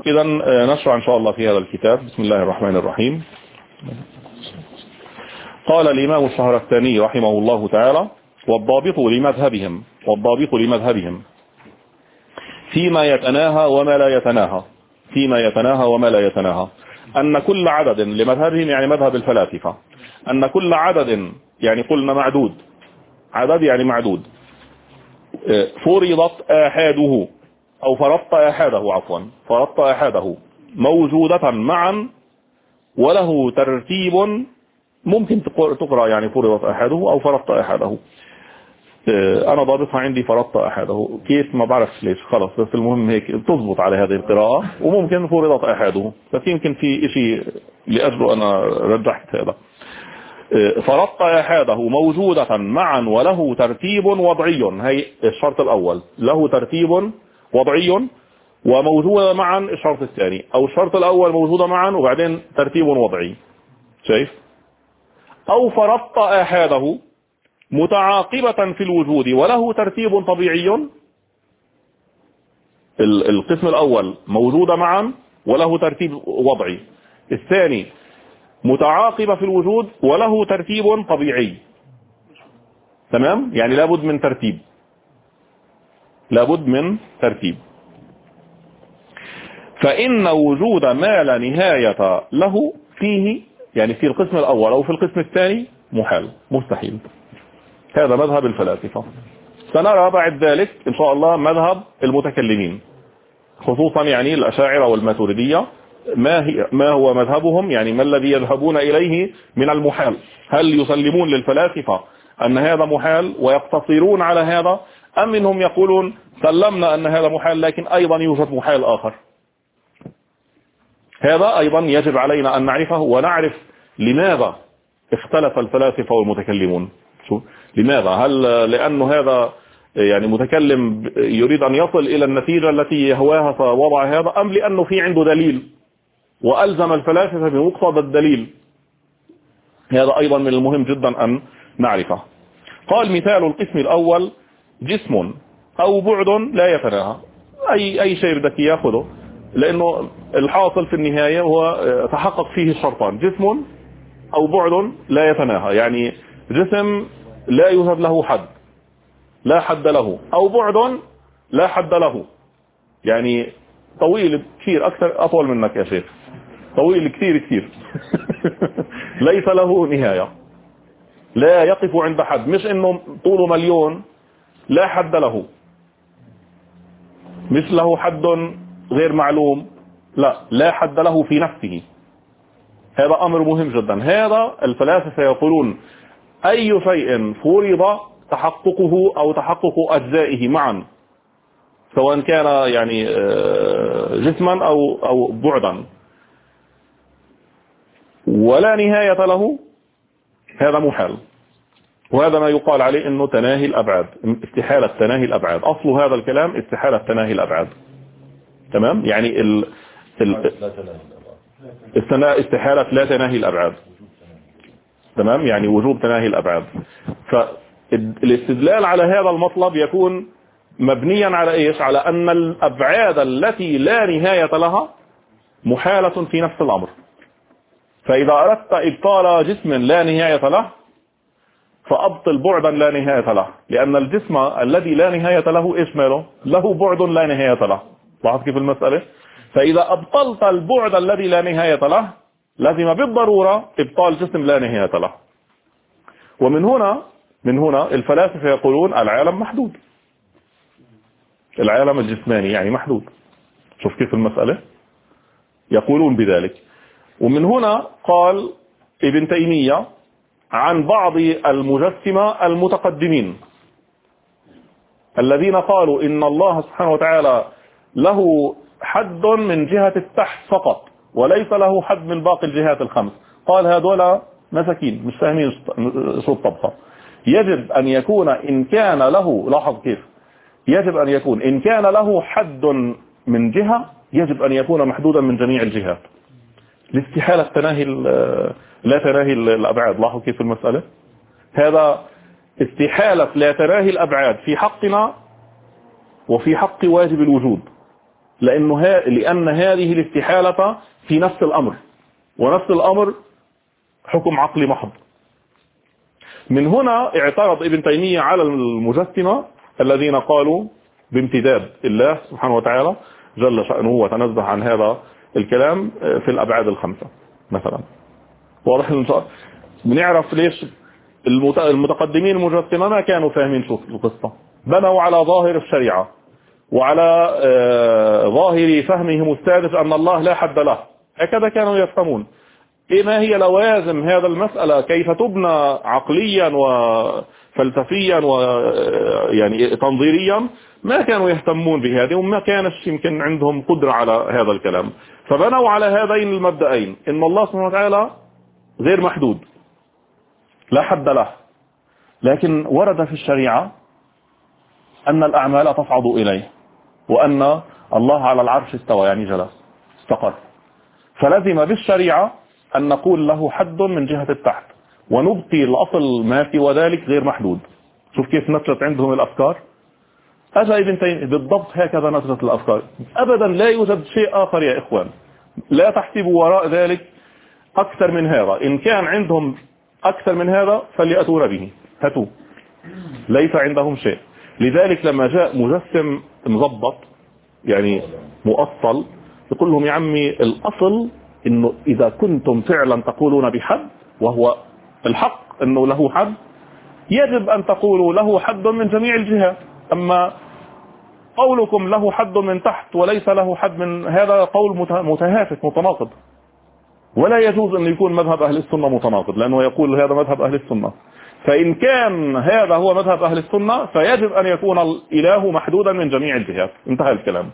إذا نشرع إن شاء الله في هذا الكتاب. بسم الله الرحمن الرحيم. قال الإمام الشهرستاني رحمه الله تعالى: والضابط لمذهبهم فيما يتناهى وما لا يتناهى أن كل عدد لمذهبهم، يعني مذهب الفلاسفة، أن كل عدد، يعني قلنا معدود، عدد يعني معدود، فرضت آحاده أو فرضت آحاده موجودة معا وله ترتيب. ممكن تقرأ يعني فرضت آحاده أو فرضت آحاده. أنا ضابطها عندي فرضت آحاده، كيف ما بعرف ليش، خلاص بس المهم هيك تضبط على هذه القراءة. وممكن فرضت آحاده، بس يمكن في شيء لأجله أنا رجحت هذا. فرضت آحاده موجودة معا وله ترتيب وضعي، هي الشرط الأول، له ترتيب وضعي، وموجودة معا الشرط الثاني، أو الشرط الأول موجودة معا وبعدين ترتيب وضعي، شايف؟ أو فرضت آحاده متعاقبة في الوجود وله ترتيب طبيعي. القسم الأول موجودة معا وله ترتيب وضعي، الثاني متعاقبة في الوجود وله ترتيب طبيعي. تمام؟ يعني لابد من ترتيب. فإن وجود ما لا نهاية له فيه، يعني في القسم الأول أو في القسم الثاني، محال، مستحيل. هذا مذهب الفلاسفة. سنرى بعد ذلك إن شاء الله مذهب المتكلمين، خصوصا يعني الأشاعرة والماتريدية، ما هو مذهبهم، يعني ما الذي يذهبون إليه من المحال. هل يسلمون للفلاسفة أن هذا محال ويقتصرون على هذا، أم منهم يقولون سلمنا أن هذا محال لكن أيضا يوجد محال آخر؟ هذا أيضا يجب علينا أن نعرفه، ونعرف لماذا اختلف الفلاسفة والمتكلمون. لماذا؟ هل لأنه هذا يعني متكلم يريد أن يصل إلى النتيجة التي يهواها فوضع هذا، أم لأنه في عنده دليل وألزم الفلاسفة بمقتضى الدليل؟ هذا أيضا من المهم جدا أن نعرفه. قال: مثال القسم الأول جسم أو بعد لا يتناهى. أي شيء بدك ياخذه، لأنه الحاصل في النهاية هو تحقق فيه الشرطان: جسم أو بعد لا يتناهى، يعني جسم لا يوجد له حد، لا حد له، أو بعد لا حد له، يعني طويل كثير، أطول منك يا شيخ، طويل كثير ليس له نهاية، لا يقف عند حد. مش إنه طوله مليون، لا حد له، مش له حد غير معلوم، لا حد له في نفسه. هذا أمر مهم جدا. هذا الفلاسفة يقولون أي شيء فرض تحققه أو تحقق أجزائه معا، سواء كان يعني جسما أو بعدا، ولا نهاية له، هذا محال. وهذا ما يقال عليه انه تناهي الابعاد، استحالة تناهي الابعاد. اصل هذا الكلام استحالة تناهي الابعاد. تمام؟ يعني استحالة لا تناهي الابعاد. تمام؟ يعني وجوب تناهي الابعاد. فالاستدلال على هذا المطلب يكون مبنيا على ايش؟ على ان الابعاد التي لا نهاية لها محالة في نفس الامر. فاذا اردت ابطال جسم لا نهاية له، فأبطل بعدا لا نهاية له، لأن الجسم الذي لا نهاية له إيش ماله؟ له بعد لا نهاية له. لاحظ كيف المسألة؟ فإذا أبطلت البعد الذي لا نهاية له، لازم بالضرورة إبطال جسم لا نهاية له. ومن هنا الفلاسفة يقولون العالم محدود، العالم الجسماني يعني محدود. شوف كيف المسألة؟ يقولون بذلك. ومن هنا قال ابن تيمية عن بعض المجسمة المتقدمين الذين قالوا إن الله سبحانه وتعالى له حد من جهة التحت فقط وليس له حد من باقي الجهات الخمس. قال هذولا مساكين مش فاهمين شو الطبخة. يجب أن يكون إن كان له، لاحظ كيف، يجب أن يكون إن كان له حد من جهة يجب أن يكون محدودا من جميع الجهات. الاستحالة لا تناهي الأبعاد. لاحظوا كيف المسألة؟ هذا استحالة لا تناهي الأبعاد في حقنا وفي حق واجب الوجود. لأن هذه الاستحالة في نفس الأمر، ونفس الأمر حكم عقلي محض. من هنا اعترض ابن تيمية على المجسمة الذين قالوا بامتداد الله سبحانه وتعالى جل شأنه وتنزه عن هذا الكلام في الأبعاد الخمسة مثلا. واضح إن شاء الله بنعرف ليش المتقدمين المجسمة ما كانوا فاهمين شو القصة، بنوا على ظاهر الشريعة وعلى ظاهر فهمهم السادس أن الله لا حد له، هكذا كانوا يفهمون. ما هي لوازم هذا المسألة كيف تبنى عقليا وفلسفيا ويعني تنظيريا، ما كانوا يهتمون بهذه، وما كانش يمكن عندهم قدرة على هذا الكلام. فبنوا على هذين المبدأين، إن الله سبحانه وتعالى غير محدود لا حد له، لكن ورد في الشريعة أن الأعمال تصعد إليه، وأن الله على العرش استوى يعني جلس استقر، فلزم بالشريعة أن نقول له حد من جهة التحت ونبقي الأصل ما سوى ذلك غير محدود. شوف كيف نشرت عندهم الأفكار. أجا ابن تيمية بالضبط هكذا نشرت الأفكار، أبدا لا يوجد شيء آخر يا إخوان، لا تحسبوا وراء ذلك أكثر من هذا. إن كان عندهم أكثر من هذا فليأتون به، هاتوا، ليس عندهم شيء. لذلك لما جاء مجسم مضبط يعني مؤصل يقول لهم يا عمي الأصل إنه إذا كنتم فعلا تقولون بحد وهو الحق إنه له حد، يجب أن تقولوا له حد من جميع الجهات. أما قولكم له حد من تحت وليس له حد من، هذا قول متهافت متناقض، ولا يجوز أن يكون مذهب أهل السنة متناقض، لأنه يقول هذا مذهب أهل السنة. فإن كان هذا هو مذهب أهل السنة فيجب أن يكون الإله محدودا من جميع الجهات، انتهى الكلام.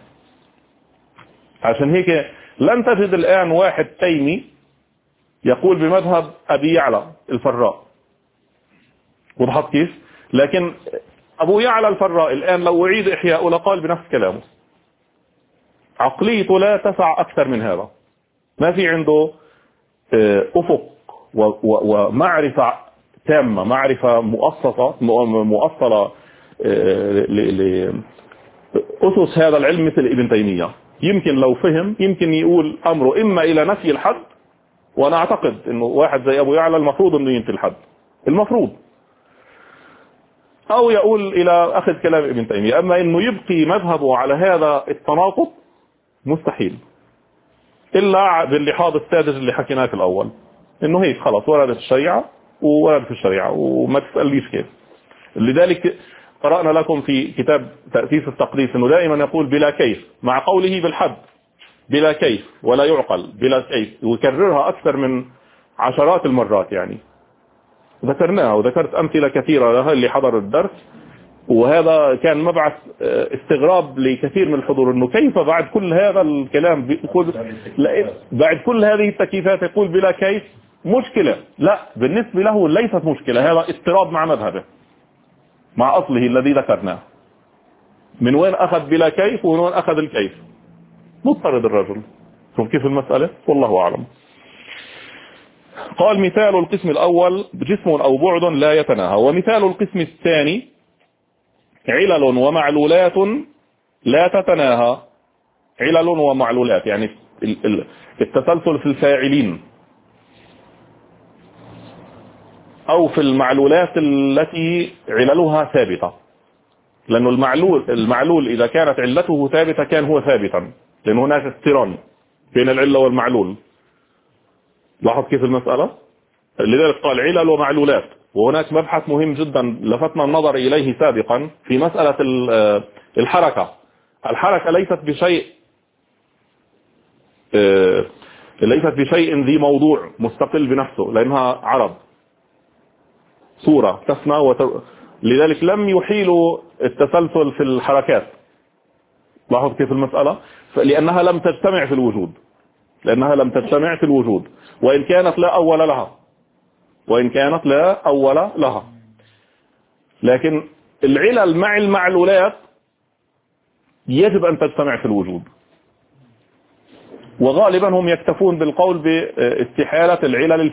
عشان هيك لن تجد الآن واحد تيمي يقول بمذهب أبي يعلى الفراء، وضحت كيف؟ لكن أبو يعلى الفراء الآن لو أعيد إحياءه لقال بنفس كلامه، عقليته لا تسع أكثر من هذا، ما في عنده أفق ومعرفة تامة، معرفة مؤصلة لأسس هذا العلم مثل ابن تيمية. يمكن لو فهم يمكن يقول أمره إما إلى نفي الحد، وأنا أعتقد إنه واحد زي أبو يعلى المفروض إنه ينفي الحد المفروض، أو يقول إلى أخذ كلام ابن تيمية. أما إنه يبقي مذهبه على هذا التناقض مستحيل، إلا باللحاظ السادس اللي حكيناه في الأول، إنه هيك خلاص وردت الشريعة وورد في الشريعة وما تسأليش كيف. لذلك قرأنا لكم في كتاب تأسيس التقديس إنه دائما يقول بلا كيف، مع قوله بالحد بلا كيف ولا يعقل بلا كيف، ويكررها أكثر من عشرات المرات. يعني ذكرناها وذكرت أمثلة كثيرة لها اللي حضر الدرس، وهذا كان مبعث استغراب لكثير من الحضور، انه كيف بعد كل هذا الكلام بعد كل هذه التكييفات يقول بلا كيف. مشكلة؟ لا، بالنسبة له ليست مشكلة، هذا اضطراب مع مذهبه مع أصله الذي ذكرناه. من وين أخذ بلا كيف ومن وين أخذ الكيف؟ مضطرد الرجل. شوف كيف المسألة، والله أعلم. قال مثال القسم الأول جسم أو بعد لا يتناهى، ومثال القسم الثاني علل ومعلولات لا تتناهى. علل ومعلولات يعني التسلسل في الفاعلين أو في المعلولات التي عللها ثابتة، لأنه المعلول إذا كانت علته ثابتة كان هو ثابتا، لأن هناك اقتران بين العلة والمعلول. لاحظ كيف المسألة؟ لذلك قال علل ومعلولات. وهناك مبحث مهم جدا لفتنا النظر إليه سابقا في مسألة الحركة. الحركة ليست بشيء ذي موضوع مستقل بنفسه، لأنها عرض صورة تسمى لذلك لم يحيلوا التسلسل في الحركات. لاحظ كيف المسألة؟ لأنها لم تجتمع في الوجود، وإن كانت لا أول لها، لكن العلل مع المعلولات يجب أن تجتمع في الوجود. وغالبا هم يكتفون بالقول باستحالة العلل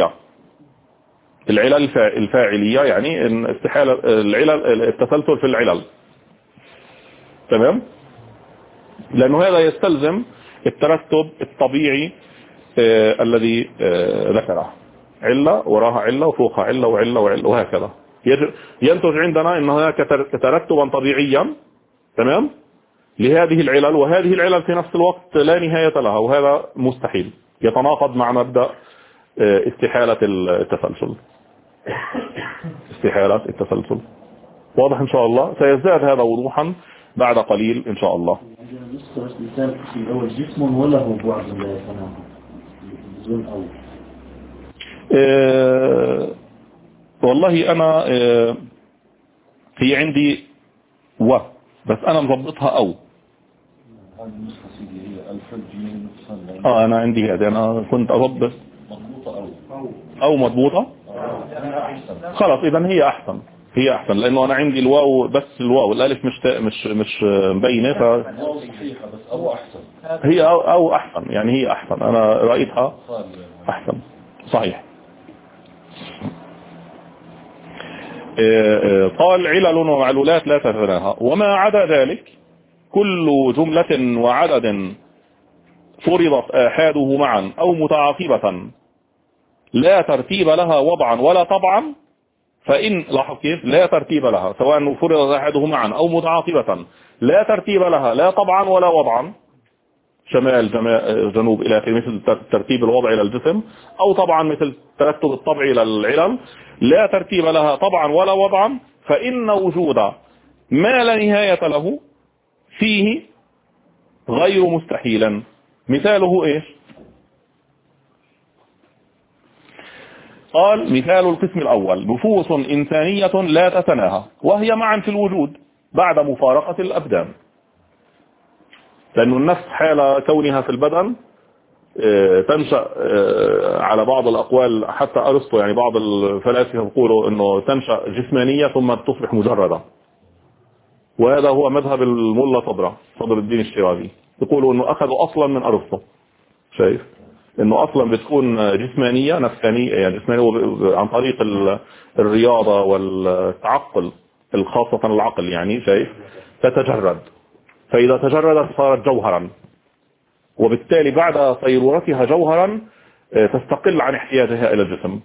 الفاعلية، يعني استحالة التسلسل في العلل. تمام؟ لأنه هذا يستلزم الترتب الطبيعي الذي ذكره، علة وراها علة وفوقها علة وعلة وعلة وهكذا. ينتج عندنا أن هناك ترتبا طبيعيا تمام لهذه العلل، وهذه العلل في نفس الوقت لا نهاية لها، وهذا مستحيل، يتناقض مع مبدأ استحالة التسلسل. استحالة التسلسل واضح إن شاء الله، سيزداد هذا وضوحا بعد قليل إن شاء الله. ولا هو بعد والله أنا هي عندي بس أنا مضبطها أنا عندي هذه، أنا كنت أضبط أو مضبوطة. خلاص إذا هي أحسن، هي أحسن، لأنه أنا عندي الواو بس، الواو الألف مش مبينة، صحيحة بس أو أحسن، هي أو أحسن، يعني هي أحسن، أنا رأيتها أحسن صحيح. قال علل ومعلولات لا تتناهى، وما عدا ذلك كل جملة وعدد فرضت آحاده معا أو متعاقبة لا ترتيب لها وضعا ولا طبعا، فإن لاحظ كيف لا ترتيب لها، سواء فرضت آحاده معا أو متعاقبة لا ترتيب لها لا طبعا ولا وضعا، شمال جنوب إلى آخره، مثل ترتيب الوضع إلى الجسم، أو طبعا مثل ترتب الطبع إلى العلل، لا ترتيب لها طبعا ولا وضعا، فإن وجود ما لا نهاية له فيه غير مستحيلا. مثاله إيش؟ قال مثال القسم الأول نفوس إنسانية لا تتناهى وهي معا في الوجود بعد مفارقة الأبدان، لأن النفس حال كونها في البدن تنشأ على بعض الأقوال، حتى أرسطو يعني بعض الفلاسفة يقولوا أنه تنشأ جسمانية ثم تصبح مجردة، وهذا هو مذهب الملا صدر الدين الشيرازي، يقولوا أنه أخذوا أصلا من أرسطو، شايف أنه أصلا بتكون جسمانية نفسانية، يعني جسمانية عن طريق الرياضة والتعقل، الخاصة العقل، يعني شايف تتجرد، فإذا تجردت صارت جوهرا، وبالتالي بعد صيرورتها جوهرا تستقل عن احتياجها إلى الجسم،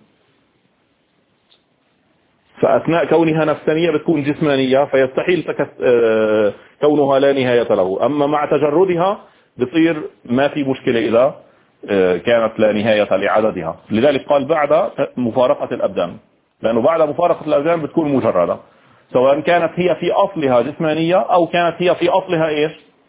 فأثناء كونها نفسانية بتكون جسمانية، فيستحيل كونها لا نهاية له، أما مع تجردها بصير ما في مشكلة إذا كانت لا نهاية لعددها. لذلك قال بعد مفارقة الأبدان، لأنه بعد مفارقة الأبدان بتكون مجردة، سواء كانت هي في أصلها جسمانية أو كانت هي في أصلها إيش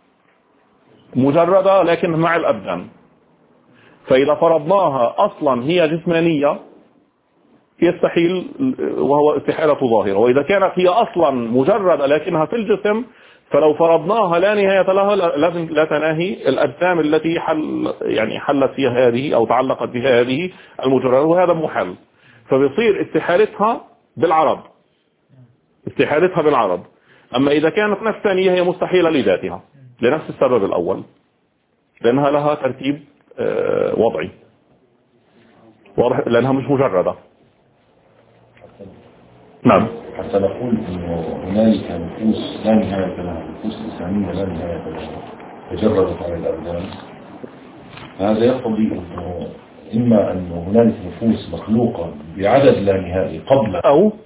مجردة لكن مع الأبدان. فإذا فرضناها أصلا هي جسمانية يستحيل، وهو استحالة ظاهرة، وإذا كانت هي أصلا مجردة لكنها في الجسم فلو فرضناها لا نهاية لها لازم لا تناهي الأجسام التي حلت فيها هذه أو تعلقت بها هذه المجردة، وهذا محال، فبيصير استحالتها بالعرض. أما إذا كانت نفسانية هي مستحيلة لذاتها لنفس السبب الأول، لأنها لها ترتيب وضعي واضح، لأنها مش مجردة. نعم، حتى نقول إنه هنالك نفوس لا نهاية لها، نفوس إنسانية لا نهاية لها تجردت عن الأبدان، هذا يقتضي إنه إما أن هنالك نفوس مخلوقة بعدد لا نهائي قبل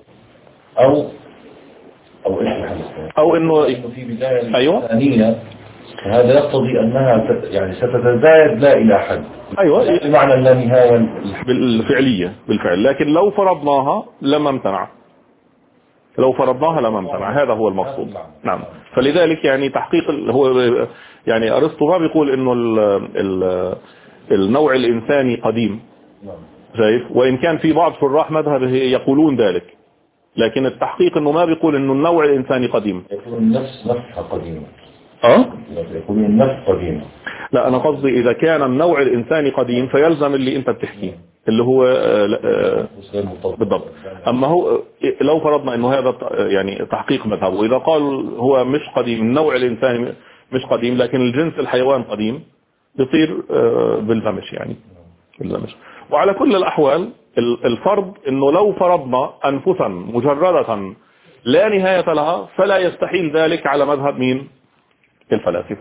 أو إيش الحدث، أو إنه في بداية الإنسانية، فهذا يقتضي أنها يعني ستتزايد لا إلى حد، بمعنى لا نهاية بالفعل، لكن لو فرضناها لما امتنع، هذا هو المقصود. نعم، فلذلك يعني تحقيق هو يعني أرسطو ما بيقول إنه النوع الإنساني قديم، شايف، وإن كان في بعض شراح مذهبه يقولون ذلك، لكن التحقيق إنه ما بيقول إنه النوع الإنساني قديم، يقول النفس نفسها قديمة، يقول النفس قديمة. لا، أنا قصدي إذا كان النوع الإنساني قديم فيلزم اللي أنت بتحكيه اللي هو بالضبط. أما هو لو فرضنا إنه هذا يعني تحقيق مذهبه، إذا قال هو مش قديم، النوع الإنساني مش قديم لكن الجنس الحيوان قديم، يصير بالهمش يعني بالهمش. وعلى كل الأحوال الفرض إنه لو فرضنا أنفسا مجردة لا نهاية لها فلا يستحيل ذلك على مذهب مين؟ الفلاسفة،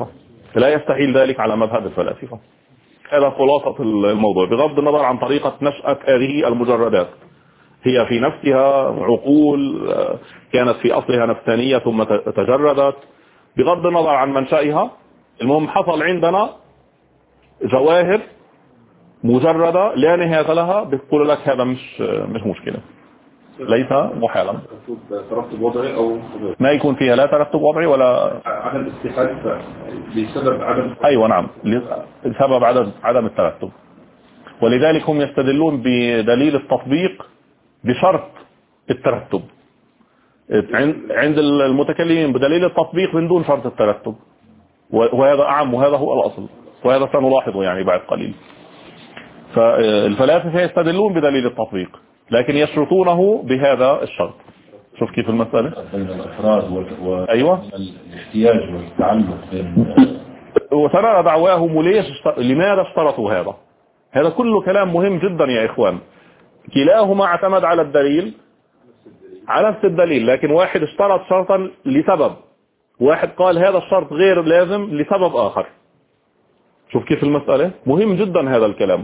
لا يستحيل ذلك على مذهب الفلاسفة. هذا خلاصة الموضوع بغض النظر عن طريقة نشأة هذه المجردات. هي في نفسها عقول كانت في أصلها نفسانية ثم تجردت، بغض النظر عن منشأها. المهم حصل عندنا جواهر مجردة لا نهاية لها، بتقول لك هذا مش مشكلة، ليس محالا. ترتب وضعي أو ما يكون فيها لا ترتب وضعي ولا عدم استحالة بسبب عدم. أيوة نعم، لسبب عدم الترتب. ولذلك هم يستدلون بدليل التطبيق بشرط الترتب عند المتكلمين، بدليل التطبيق من دون شرط الترتب، وهذا أعم وهذا هو الأصل، وهذا سنلاحظه يعني بعد قليل. فالفلاسفة يستدلون بدليل التطبيق لكن يشرطونه بهذا الشرط. شوف كيف المسألة بين الأفراد أيوة الاحتياج والتعلق بين وترى دعواهم لماذا اشترطوا هذا كله كلام مهم جدا يا إخوان. كلاهما اعتمد على الدليل، على نفس الدليل، لكن واحد اشترط شرطا لسبب، واحد قال هذا الشرط غير لازم لسبب آخر. شوف كيف المسألة مهم جدا هذا الكلام.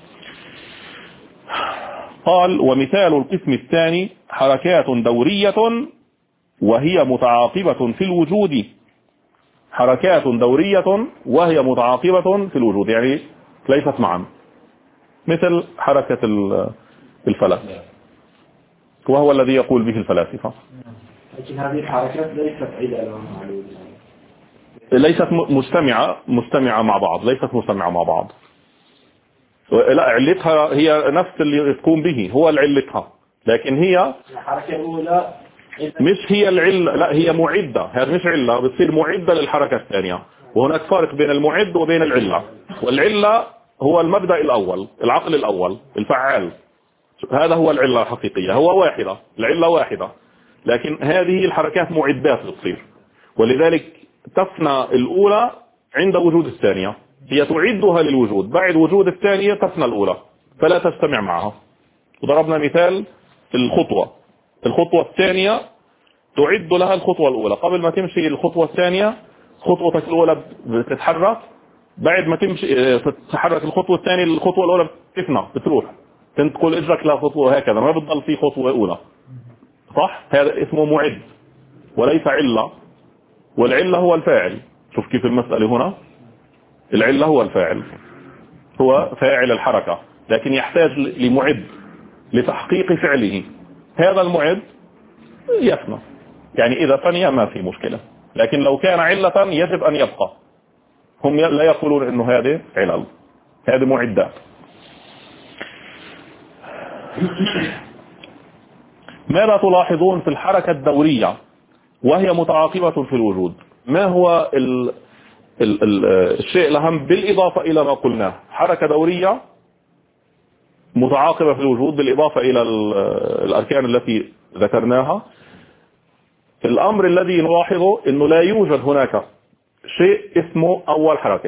قال ومثال القسم الثاني حركات دورية وهي متعاقبة في الوجود. حركات دورية وهي متعاقبة في الوجود يعني ليست معا، مثل حركة الفلك، وهو الذي يقول به الفلاسفة. لكن هذه الحركات ليست عدة ليست مجتمعة مع بعض، ليست مجتمعة مع بعض. لا علتها هي نفس اللي تقوم به، هو علتها، لكن هي الحركة الأولى مش هي العلة، لا هي معدة. هذا مش علة، بتصير معدة للحركة الثانية. وهناك فرق بين المعد وبين العلة. والعلة هو المبدأ الأول، العقل الأول الفعال، هذا هو العلة الحقيقية، هو واحدة، العلة واحدة، لكن هذه الحركات معدات بتصير. ولذلك تفنى الأولى عند وجود الثانية، هي تعدها للوجود، بعد وجود الثانية تفنى الأولى فلا تجتمع معها. وضربنا مثال الخطوة الثانية تعد لها الخطوة الأولى، قبل ما تمشي الخطوة الثانية خطوتك الأولى بتتحرك، بعد ما تمشي تتحرك الخطوة الثانية الخطوة الأولى بتفنى بتروح، تنتقل إجرك لها خطوة هكذا، ما بتضل في خطوة أولى، صح؟ هذا اسمه معد وليس علة، والعلة هو الفاعل. شوف كيف المسألة هنا، العلة هو الفاعل، هو فاعل الحركة، لكن يحتاج لمعد لتحقيق فعله. هذا المعد يفنى، يعني إذا فني ما في مشكلة، لكن لو كان علة يجب أن يبقى. هم لا يقولون إنه هذه علل، هذه معدات. ماذا تلاحظون في الحركة الدورية وهي متعاقبة في الوجود؟ ما هو الشيء الأهم بالإضافة إلى ما قلناه؟ حركة دورية متعاقبة في الوجود بالإضافة إلى الأركان التي ذكرناها. الأمر الذي نلاحظه أنه لا يوجد هناك شيء اسمه أول حركة.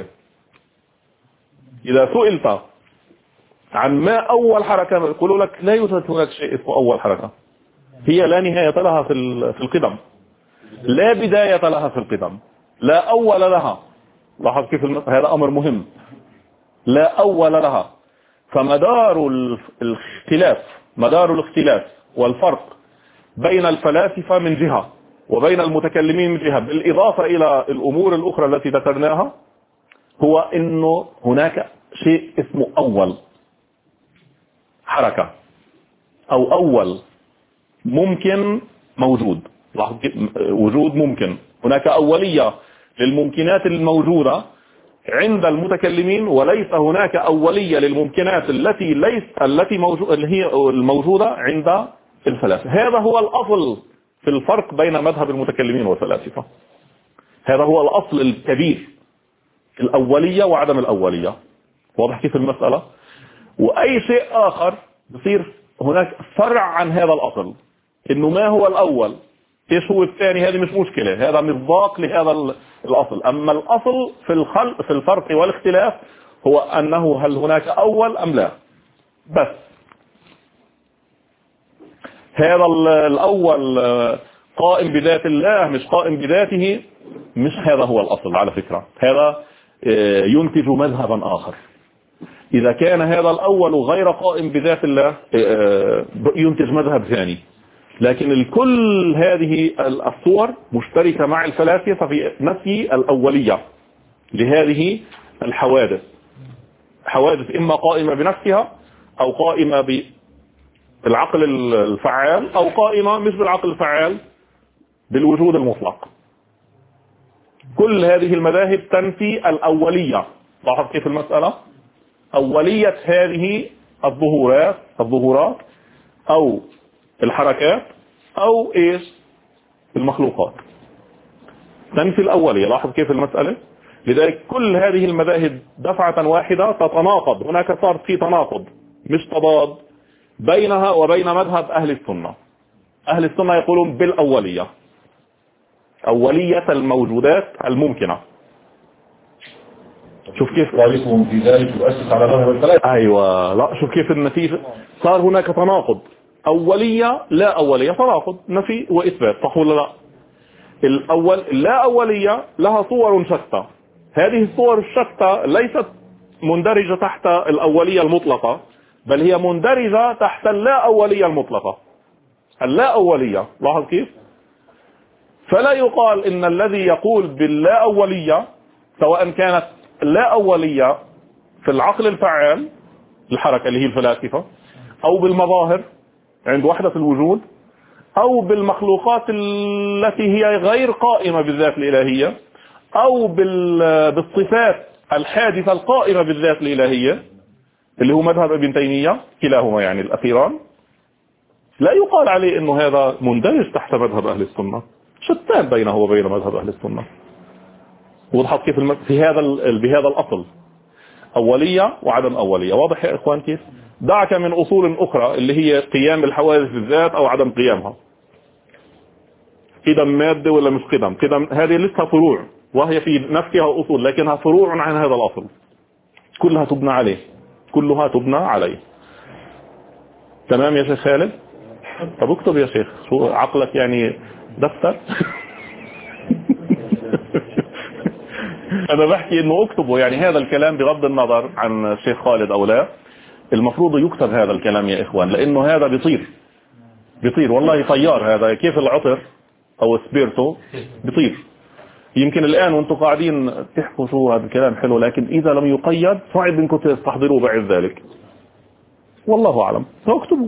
إذا سئلت عن ما أول حركة يقولوا لك لا يوجد هناك شيء اسمه أول حركة، هي لا نهاية لها في القدم، لا بداية لها في القدم، لا أول لها. لاحظ كيف هذا أمر مهم، لا أول لها. فمدار الاختلاف والفرق بين الفلاسفة من جهة وبين المتكلمين من جهة، بالإضافة إلى الأمور الأخرى التي ذكرناها، هو إنه هناك شيء اسمه أول حركة أو أول ممكن موجود. وجود ممكن، هناك أولية للممكنات الموجودة عند المتكلمين، وليس هناك أولية للممكنات اللي هي الموجودة عند الفلاسفة. هذا هو الأصل في الفرق بين مذهب المتكلمين والفلاسفة، هذا هو الأصل الكبير، الأولية وعدم الأولية. واضح كيف المسألة؟ وأي شيء آخر يصير هناك فرع عن هذا الأصل، إنه ما هو الأول ايش هو الثاني، هذه مش مشكلة، هذا مصداق لهذا الأصل. أما الأصل في الفرق والاختلاف هو أنه هل هناك أول أم لا، بس. هذا الأول قائم بذات الله مش قائم بذاته، مش هذا هو الأصل على فكرة، هذا ينتج مذهبا آخر. إذا كان هذا الأول غير قائم بذات الله ينتج مذهب ثاني. لكن الكل هذه الصور مشتركة مع الفلاسفة في نفي الأولية لهذه الحوادث. حوادث إما قائمة بنفسها أو قائمة بالعقل الفعال أو قائمة مش بالعقل الفعال بالوجود المطلق. كل هذه المذاهب تنفي الأولية. لاحظ كيف المسألة؟ أولية هذه الظهورات أو الحركات أو إيش المخلوقات، تنفي الأولية. لاحظ كيف المسألة؟ لذلك كل هذه المذاهب دفعة واحدة تتناقض. هناك صار في تناقض مش تضاد بينها وبين مذهب أهل السنة. أهل السنة يقولون بالأولية، أولية الموجودات الممكنة. شوف كيف ذلكم في ذلك يؤسس على مذهب الثلاثة. أيوة، لا شوف كيف النتيجة. صار هناك تناقض، أولية لا أولية، تناقض، نفي وإثبات، صح ولا لا؟ الأول لا أولية لها صور شتى. هذه الصور الشتى ليست مندرجة تحت الأولية المطلقة، بل هي مندرجة تحت اللا أولية المطلقة، اللا أولية. لاحظ كيف؟ فلا يقال إن الذي يقول باللا أولية سواء كانت لا أولية في العقل الفعال الحركة اللي هي الفلاسفة، أو بالمظاهر عند وحدة الوجود، أو بالمخلوقات التي هي غير قائمة بالذات الإلهية، أو بالصفات الحادثة القائمة بالذات الإلهية اللي هو مذهب ابن تيمية، كلاهما يعني الأخيران. لا يقال عليه إنه هذا مندرج تحت مذهب أهل السنة، شتان بينه وبين مذهب أهل السنة. وضحت كيف بهذا الأصل أولية وعدم أولية. واضح يا إخوان كيف؟ دعك من أصول أخرى اللي هي قيام الحوادث بالذات أو عدم قيامها، قدم مادة ولا مش قدم هذه لسه فروع، وهي في نفسها أصول لكنها فروع عن هذا الأصل، كلها تبنى عليه. تمام يا شيخ خالد؟ طب اكتب يا شيخ، شو عقلك يعني دفتر؟ أنا بحكي إنه اكتبه، يعني هذا الكلام بغض النظر عن الشيخ خالد أو لا، المفروض يكتب هذا الكلام يا إخوان، لأنه هذا بيطير والله، طيار هذا كيف العطر أو سبيرتو بيطير. يمكن الآن وانتم قاعدين تحكوا شو هذا الكلام حلو، لكن إذا لم يقيد صعب انكم تستحضروه بعد ذلك، والله أعلم. فاكتبوا.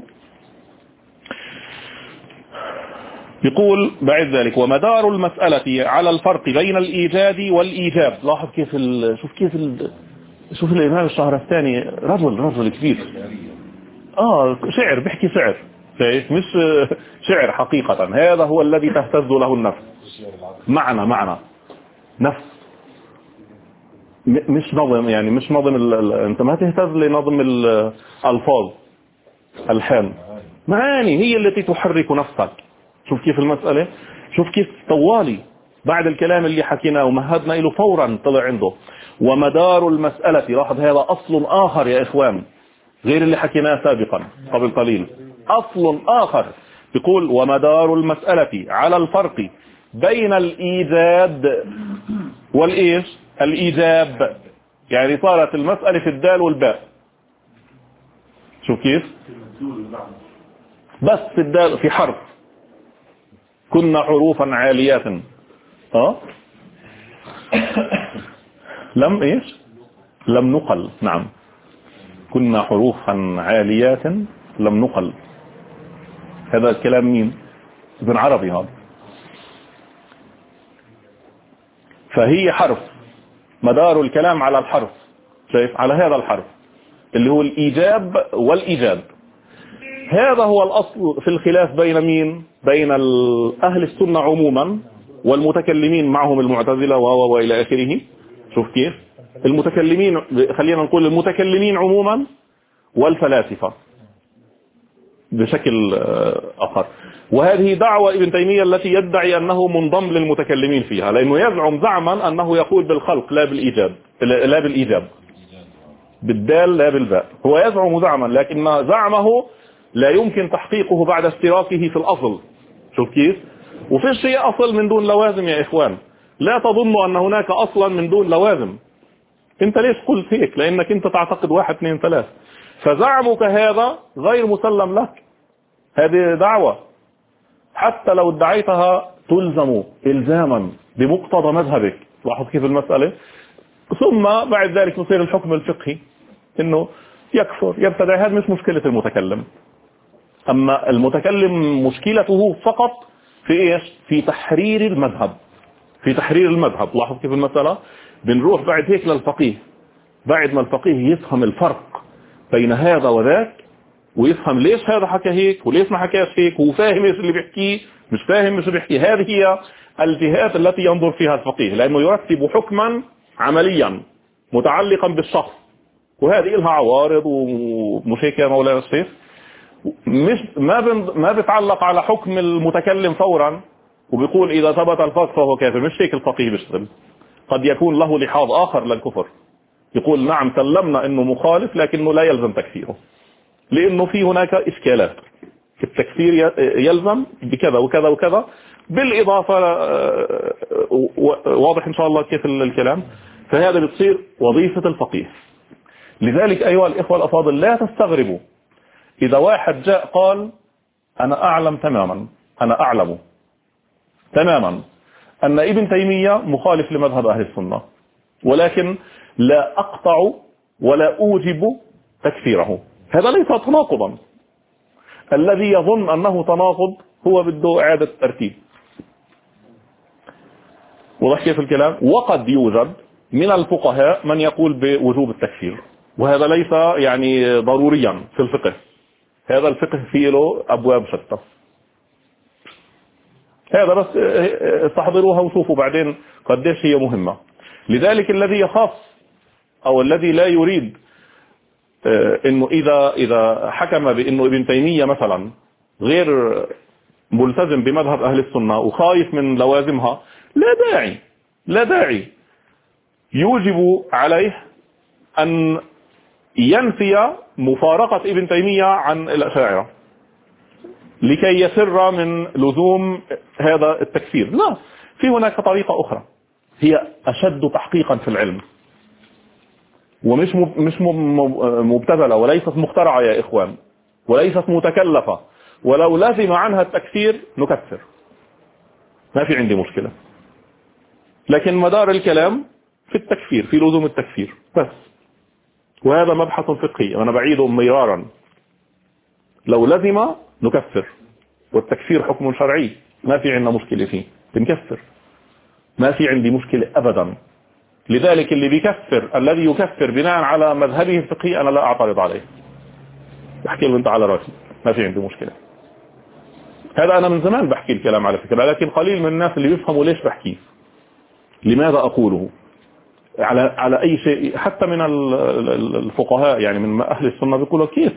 يقول بعد ذلك: ومدار المسألة على الفرق بين الإيجاد والإيجاب. لاحظ كيف شوف الإمام الشهرستاني رجل كبير، شعر، بيحكي شعر، مش شعر حقيقة. هذا هو الذي تهتز له النفس، معنى نفس، مش نظم، يعني مش نظم انت ما تهتز لنظم الألفاظ، الحان، معاني هي التي تحرك نفسك. شوف كيف المسألة، شوف كيف طوالي بعد الكلام اللي حكيناه ومهدنا له فورا طلع عنده ومدار المسألة. لاحظ هذا أصل آخر يا إخوان غير اللي حكيناه سابقا قبل قليل، أصل آخر. يقول: ومدار المسألة على الفرق بين الإيجاد والإيش الإيجاب. يعني صارت المسألة في الدال والباء. شوف كيف، بس في الدال في حرف، كنا حروفا عاليات، لم نقل. نعم، كنا حروفا عاليات لم نقل. هذا الكلام مين؟ ابن عربي هذا. فهي حرف، مدار الكلام على الحرف، شايف، على هذا الحرف اللي هو الإيجاب والإيجاب. هذا هو الأصل في الخلاف بين مين؟ بين أهل السنة عموما والمتكلمين معهم المعتزلة وإلى آخره. شوف كيف المتكلمين، خلينا نقول المتكلمين عموما والفلاسفة بشكل آخر. وهذه دعوة ابن تيمية التي يدعي أنه منضم للمتكلمين فيها، لأنه يزعم زعما أنه يقول بالخلق لا بالإيجاب، بالدال لا بالباء. هو يزعم زعما، لكن زعمه لا يمكن تحقيقه بعد اشتراكه في الأصل. شوف كيف، وفي شيء أصل من دون لوازم يا إخوان. لا تظن أن هناك أصلا من دون لوازم. أنت ليش قلت هيك؟ لأنك أنت تعتقد 1 2 3. فزعمك هذا غير مسلم لك. هذه دعوة حتى لو ادعيتها تلزم إلزاما بمقتضى مذهبك. لاحظ كيف المسألة. ثم بعد ذلك يصير الحكم الفقهي انه يكفر يبتدع. هذا مش مشكلة المتكلم. اما المتكلم مشكلته فقط في ايش؟ في تحرير المذهب. في تحرير المذهب. لاحظ كيف المسألة. بنروح بعد هيك للفقيه. بعد ما الفقيه يفهم الفرق بين هذا وذاك ويفهم ليش هذا حكى هيك وليش ما حكاش هيك وفاهم ايش اللي بيحكيه مش فاهم ايش اللي بيحكيه. هذه هي الجهات التي ينظر فيها الفقيه لانه يرتب حكما عمليا متعلقا بالشخص. وهذه لها عوارض ومش هيك يا مولانا الشيخ. مش ما بتعلق على حكم المتكلم فورا وبيقول اذا ثبت الفسق فهو كافر. مش هيك الفقيه بيشتغل. قد يكون له لحاظ اخر للكفر. يقول نعم سلمنا انه مخالف لكنه لا يلزم تكفيره لانه في هناك اشكالات. التكفير يلزم بكذا وكذا وكذا بالاضافه واضح ان شاء الله كيف الكلام. فهذا بتصير وظيفة الفقيه. لذلك ايها الاخوة الافاضل لا تستغربوا اذا واحد جاء قال انا اعلم تماما انا اعلم تماما ان ابن تيمية مخالف لمذهب اهل السنة ولكن لا اقطع ولا اوجب تكفيره. هذا ليس تناقضا. الذي يظن انه تناقض هو بده اعادة ترتيب. واضح كيف الكلام. وقد يوجد من الفقهاء من يقول بوجوب التكفير وهذا ليس يعني ضروريا في الفقه. هذا الفقه فيه له ابواب شتى. هذا بس استحضروها وشوفوا بعدين قديش هي مهمة. لذلك الذي يخاف او الذي لا يريد انه اذا حكم بانه ابن تيمية مثلا غير ملتزم بمذهب اهل السنة وخايف من لوازمها لا داعي يوجب عليه ان ينفي مفارقة ابن تيمية عن الاشاعرة لكي يسر من لزوم هذا التكفير. لا، في هناك طريقة اخرى هي اشد تحقيقا في العلم ومش مبتذلة وليست مخترعة يا اخوان وليست متكلفة. ولو لزم عنها التكفير نكفر ما في عندي مشكلة. لكن مدار الكلام في التكفير في لزوم التكفير بس. وهذا مبحث فقهي وانا بعيده مرارا. لو لزم نكفر والتكفير حكم شرعي ما في عندنا مشكلة فيه بنكفر ما في عندي مشكلة ابدا. لذلك اللي بيكفر الذي يكفر بناء على مذهبه الفقهي انا لا اعترض عليه. بحكي له انت على راسي ما في عندي مشكلة. هذا انا من زمان بحكي الكلام على فكرة لكن قليل من الناس اللي يفهموا ليش بحكيه لماذا اقوله على اي شيء. حتى من الفقهاء يعني من اهل السنة بيقولوا كيف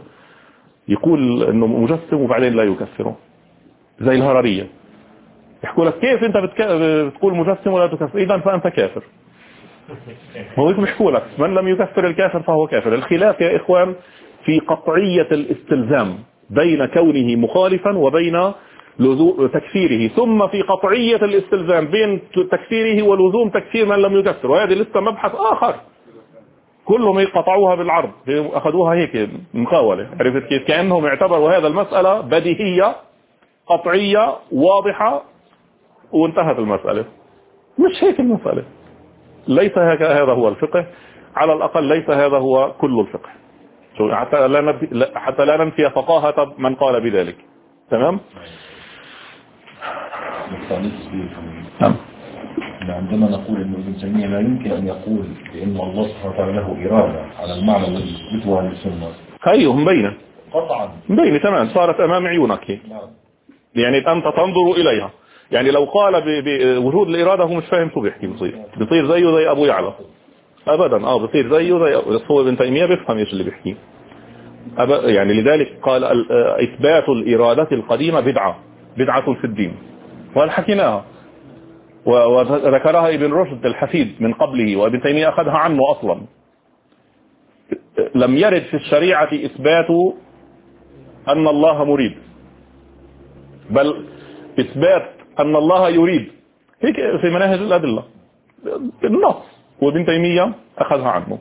يقول انه مجسم وبعدين لا يكفره زي الهررية. يحكوا لك كيف انت بتقول مجسم ولا تكفر اذا فانت كافر. هو يحكوا لك من لم يكفر الكافر فهو كافر. الخلاف يا اخوان في قطعية الاستلزام بين كونه مخالفا وبين لزوم تكفيره ثم في قطعية الاستلزام بين تكفيره ولزوم تكفير من لم يكفر. وهذه لسه مبحث آخر كلهم يقطعوها بالعرض أخذوها هيك مقاولة. عرفت كيف كأنهم اعتبروا هذا المسألة بديهية قطعية واضحة وانتهت المسألة. مش هيك المسألة. ليس هذا هو الفقه. على الأقل ليس هذا هو كل الفقه حتى لا ننفي فقاهة من قال بذلك. تمام. عندما نقول أن ابن تيمية لا يمكن أن يقول بأن الله سبحانه وتعالى له إرادة على المعنى الذي يثبته أهل السنة. هيو مبينة قطعا مبينة تمام صارت أمام عيونك هي. يعني أنت تنظر إليها. يعني لو قال بوجود الإرادة هو مش فاهم شو بيحكي. بصير زيه زي أبو يعلى أبدا. بصير زيه زي هو ابن تيمية بيفهم إيش اللي بيحكيه. يعني لذلك قال إثبات الإرادة القديمة بدعة في الدين وهل حكيناها وذكرها ابن رشد الحفيد من قبله وابن تيمية أخذها عنه أصلا. لم يرد في الشريعة إثبات أن الله مريد بل إثبات أن الله يريد هيك في مناهج الأدلة النص، وابن تيمية أخذها عنه.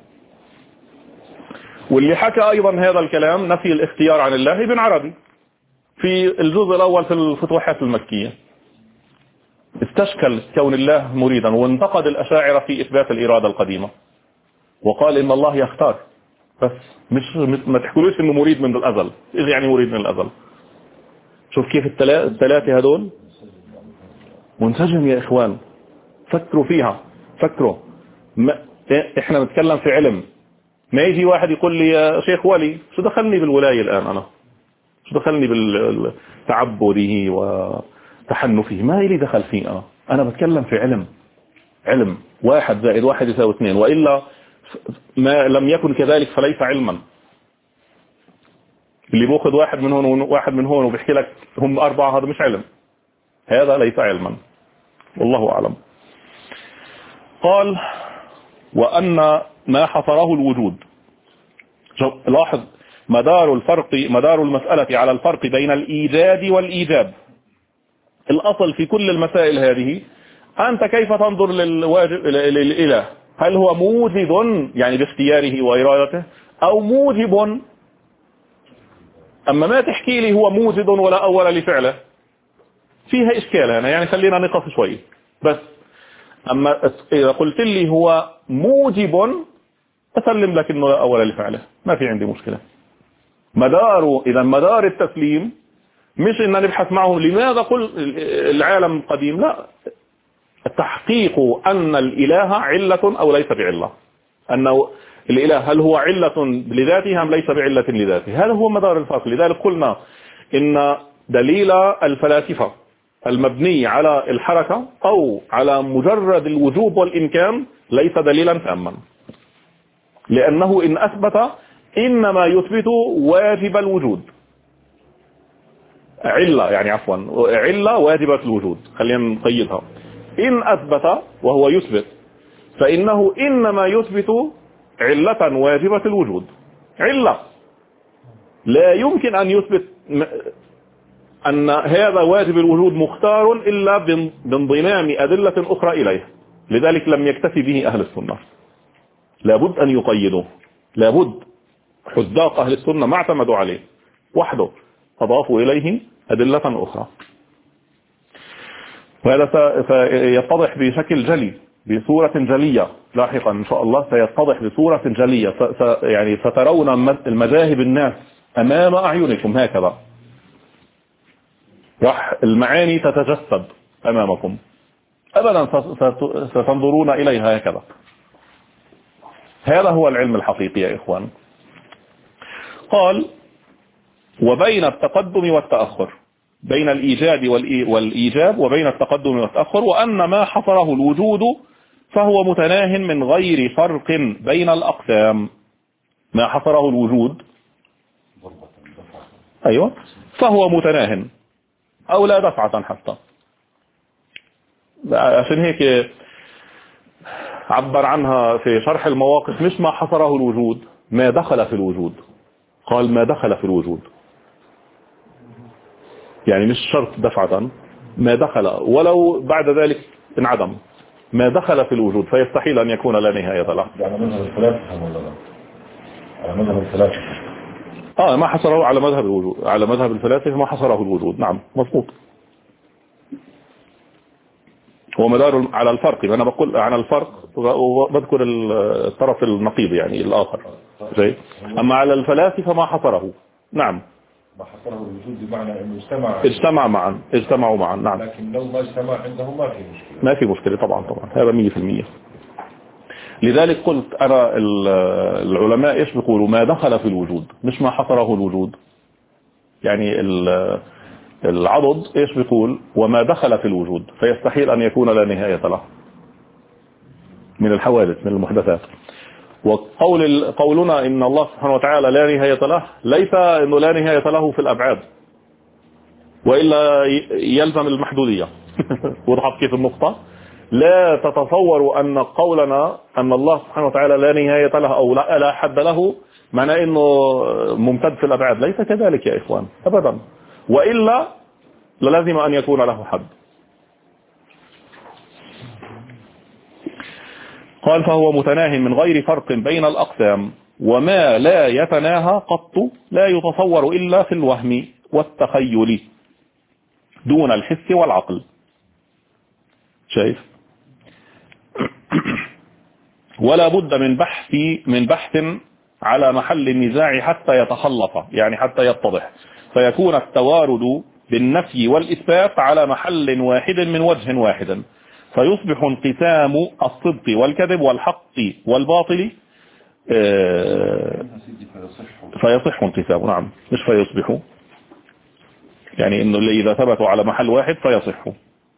واللي حكى أيضا هذا الكلام نفي الاختيار عن الله ابن عربي في الجزء الأول في الفتوحات المكية، استشكل كون الله مريدا وانتقد الأشاعرة في إثبات الإرادة القديمة، وقال إن الله يختار بس، مش ما تحكولوش إنه مريد من الأزل. إيش يعني مريد من الأزل؟ شوف كيف الثلاثة هدول منسجم يا إخوان. فكروا فيها، فكروا. إحنا نتكلم في علم، ما يجي واحد يقول لي يا شيخ ولي شو دخلني بالولاية الآن، أنا شو دخلني بالتعبده وتحنفه، ما إلي دخل فيه. أنا بتكلم في علم 1 زائد 1 يساوي 2، وإلا ما لم يكن كذلك فليس علما. اللي بأخذ واحد من هون وواحد من هون وبيحكي لك هم 4، هذا مش علم، هذا ليس علما، والله أعلم. قال وأن ما حصره الوجود. لاحظ مدار المسألة على الفرق بين الإيجاد والإيجاب. الأصل في كل المسائل هذه أنت كيف تنظر للإله، هل هو موجد يعني باختياره وإرادته أو موجب؟ أما ما تحكي لي هو موجد ولا أول لفعله فيها إشكال هنا، يعني خلينا نقف شوي بس. أما إذا قلت لي هو موجب أسلم لك إنه لا أول لفعله، ما في عندي مشكلة. مدار التسليم مش إن نبحث معه لماذا قل العالم قديم، لا، التحقيق أن الإله علة أو ليس بعلة، أنه الإله هل هو علة لذاته أم ليس بعلة لذاته، هذا هو مدار الفصل. لذلك قلنا إن دليل الفلاسفة المبني على الحركة أو على مجرد الوجوب والإمكان ليس دليلا تاما، لأنه إن أثبت إنما يثبت واجب الوجود، علة يعني عفوا علة واجبة الوجود، خلينا نقيدها. إن أثبت وهو يثبت فإنه إنما يثبت علة واجبة الوجود، علة. لا يمكن أن يثبت أن هذا واجب الوجود مختار إلا بانضمام أدلة أخرى إليه. لذلك لم يكتفي به أهل السنة، لابد أن يقيدوه، لابد حداق أهل السنة ما اعتمدوا عليه وحده، أضافوا إليه أدلة أخرى. وهذا سيتضح بشكل جلي بصورة جلية لاحقا إن شاء الله، سيتضح بصورة جلية، يعني سترون المذاهب الناس أمام أعينكم هكذا، راح المعاني تتجسد أمامكم أبدا، ستنظرون إليها هكذا. هذا هو العلم الحقيقي يا إخوان. قال وبين التقدم والتأخر، بين الإيجاد والإيجاب وبين التقدم والتأخر، وأن ما حصره الوجود فهو متناه من غير فرق بين الأقسام. ما حصره الوجود أيوة فهو متناه أو لا دفعة حتى، عشان هيك عبر عنها في شرح المواقف مش ما حصره الوجود، ما دخل في الوجود. قال ما دخل في الوجود، يعني مش شرط دفعة، ما دخل ولو بعد ذلك انعدم، ما دخل في الوجود فيستحيل أن يكون لا نهاية له. على مذهب الفلاسفة ولا لا؟ على مذهب الفلاسفة ما حصره على مذهب الوجود، على مذهب الفلاسفة ما حصره الوجود، نعم مضبوط. هو مدار على الفرق، أنا بقول عن الفرق وبذكر الطرف النقيض يعني الآخر زي. أما على الفلاسفة ما حصره، نعم ما حصره الوجود بمعنى أنه اجتمعوا معا نعم، لكن لو ما اجتمع عندهم ما في مشكلة، ما في مشكلة طبعا هذا 100%. لذلك قلت أنا العلماء إيش بيقولوا ما دخل في الوجود مش ما حصره الوجود، يعني العضد إيش بيقول وما دخل في الوجود فيستحيل أن يكون لا نهاية له من الحوادث من المحدثات. وقولنا إن الله سبحانه وتعالى لا نهاية له ليس إنه لا نهاية له في الأبعاد، وإلا يلزم المحدودية. وضحت كيف النقطة؟ لا تتصوروا أن قولنا أن الله سبحانه وتعالى لا نهاية له أو لا حد له معنى إنه ممتد في الأبعاد، ليس كذلك يا إخوان أبدا، وإلا لازم أن يكون له حد. قال فهو متناه من غير فرق بين الأقسام، وما لا يتناهى قط لا يتصور إلا في الوهم والتخيل دون الحس والعقل. شايف؟ ولا بد من بحث على محل النزاع حتى يتخلص، يعني حتى يتضح، فيكون التوارد بالنفي والإثبات على محل واحد من وجه واحد، فيصبح انقسام الصدق والكذب والحق والباطل فيصح انقسامه. نعم، مش فيصبح، يعني انه اللي اذا ثبتوا على محل واحد فيصحوا.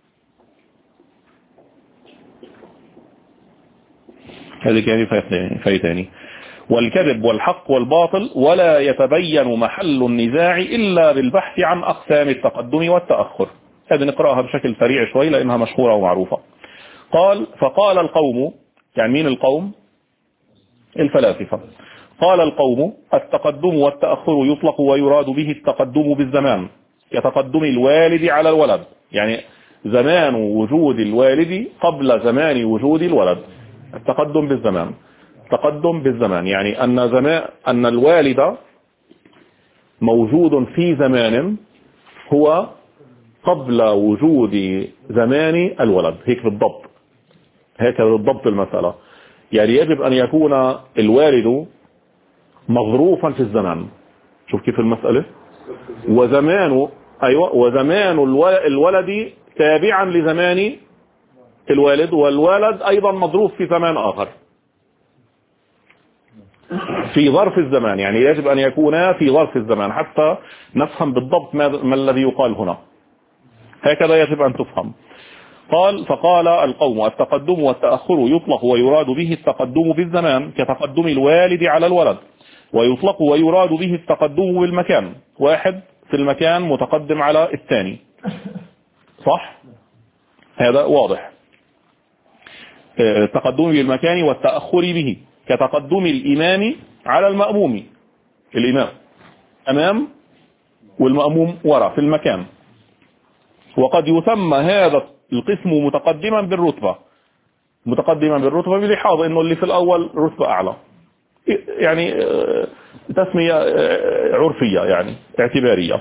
هذه يعني فايتاني. والكذب والحق والباطل ولا يتبين محل النزاع إلا بالبحث عن أقسام التقدم والتأخر. هذه نقرأها بشكل سريع شوي لأنها مشهورة ومعروفة. قال فقال القوم، يعني مين القوم؟ الفلاسفة. قال القوم التقدم والتأخر يطلق ويراد به التقدم بالزمان كتقدم الوالد على الولد، يعني زمان وجود الوالد قبل زمان وجود الولد. التقدم بالزمان، تقدم بالزمان يعني أن الوالد موجود في زمان هو قبل وجود زمان الولد. هيك بالضبط، هكذا بالضبط المسألة. يعني يجب أن يكون الوالد مظروفا في الزمان. شوف كيف المسألة. وزمان الولد تابعا لزمان الوالد، والولد أيضا مظروف في زمان آخر في ظرف الزمان. يعني يجب أن يكونا في ظرف الزمان حتى نفهم بالضبط ما الذي يقال هنا. هكذا يجب أن تفهم. قال فقال القوم التقدم والتأخر يطلق ويراد به التقدم بالزمان كتقدم الوالد على الولد، ويطلق ويراد به التقدم بالمكان، واحد في المكان متقدم على الثاني. صح؟ هذا واضح. التقدم بالمكان والتأخر به كتقدم الإمام على المأموم. الإمام أمام والمأموم وراء في المكان. وقد يسمى هذا القسم متقدما بالرتبة، متقدما بالرتبة بلحاظ انه اللي في الاول رتبة اعلى، يعني تسمية عرفية يعني اعتبارية.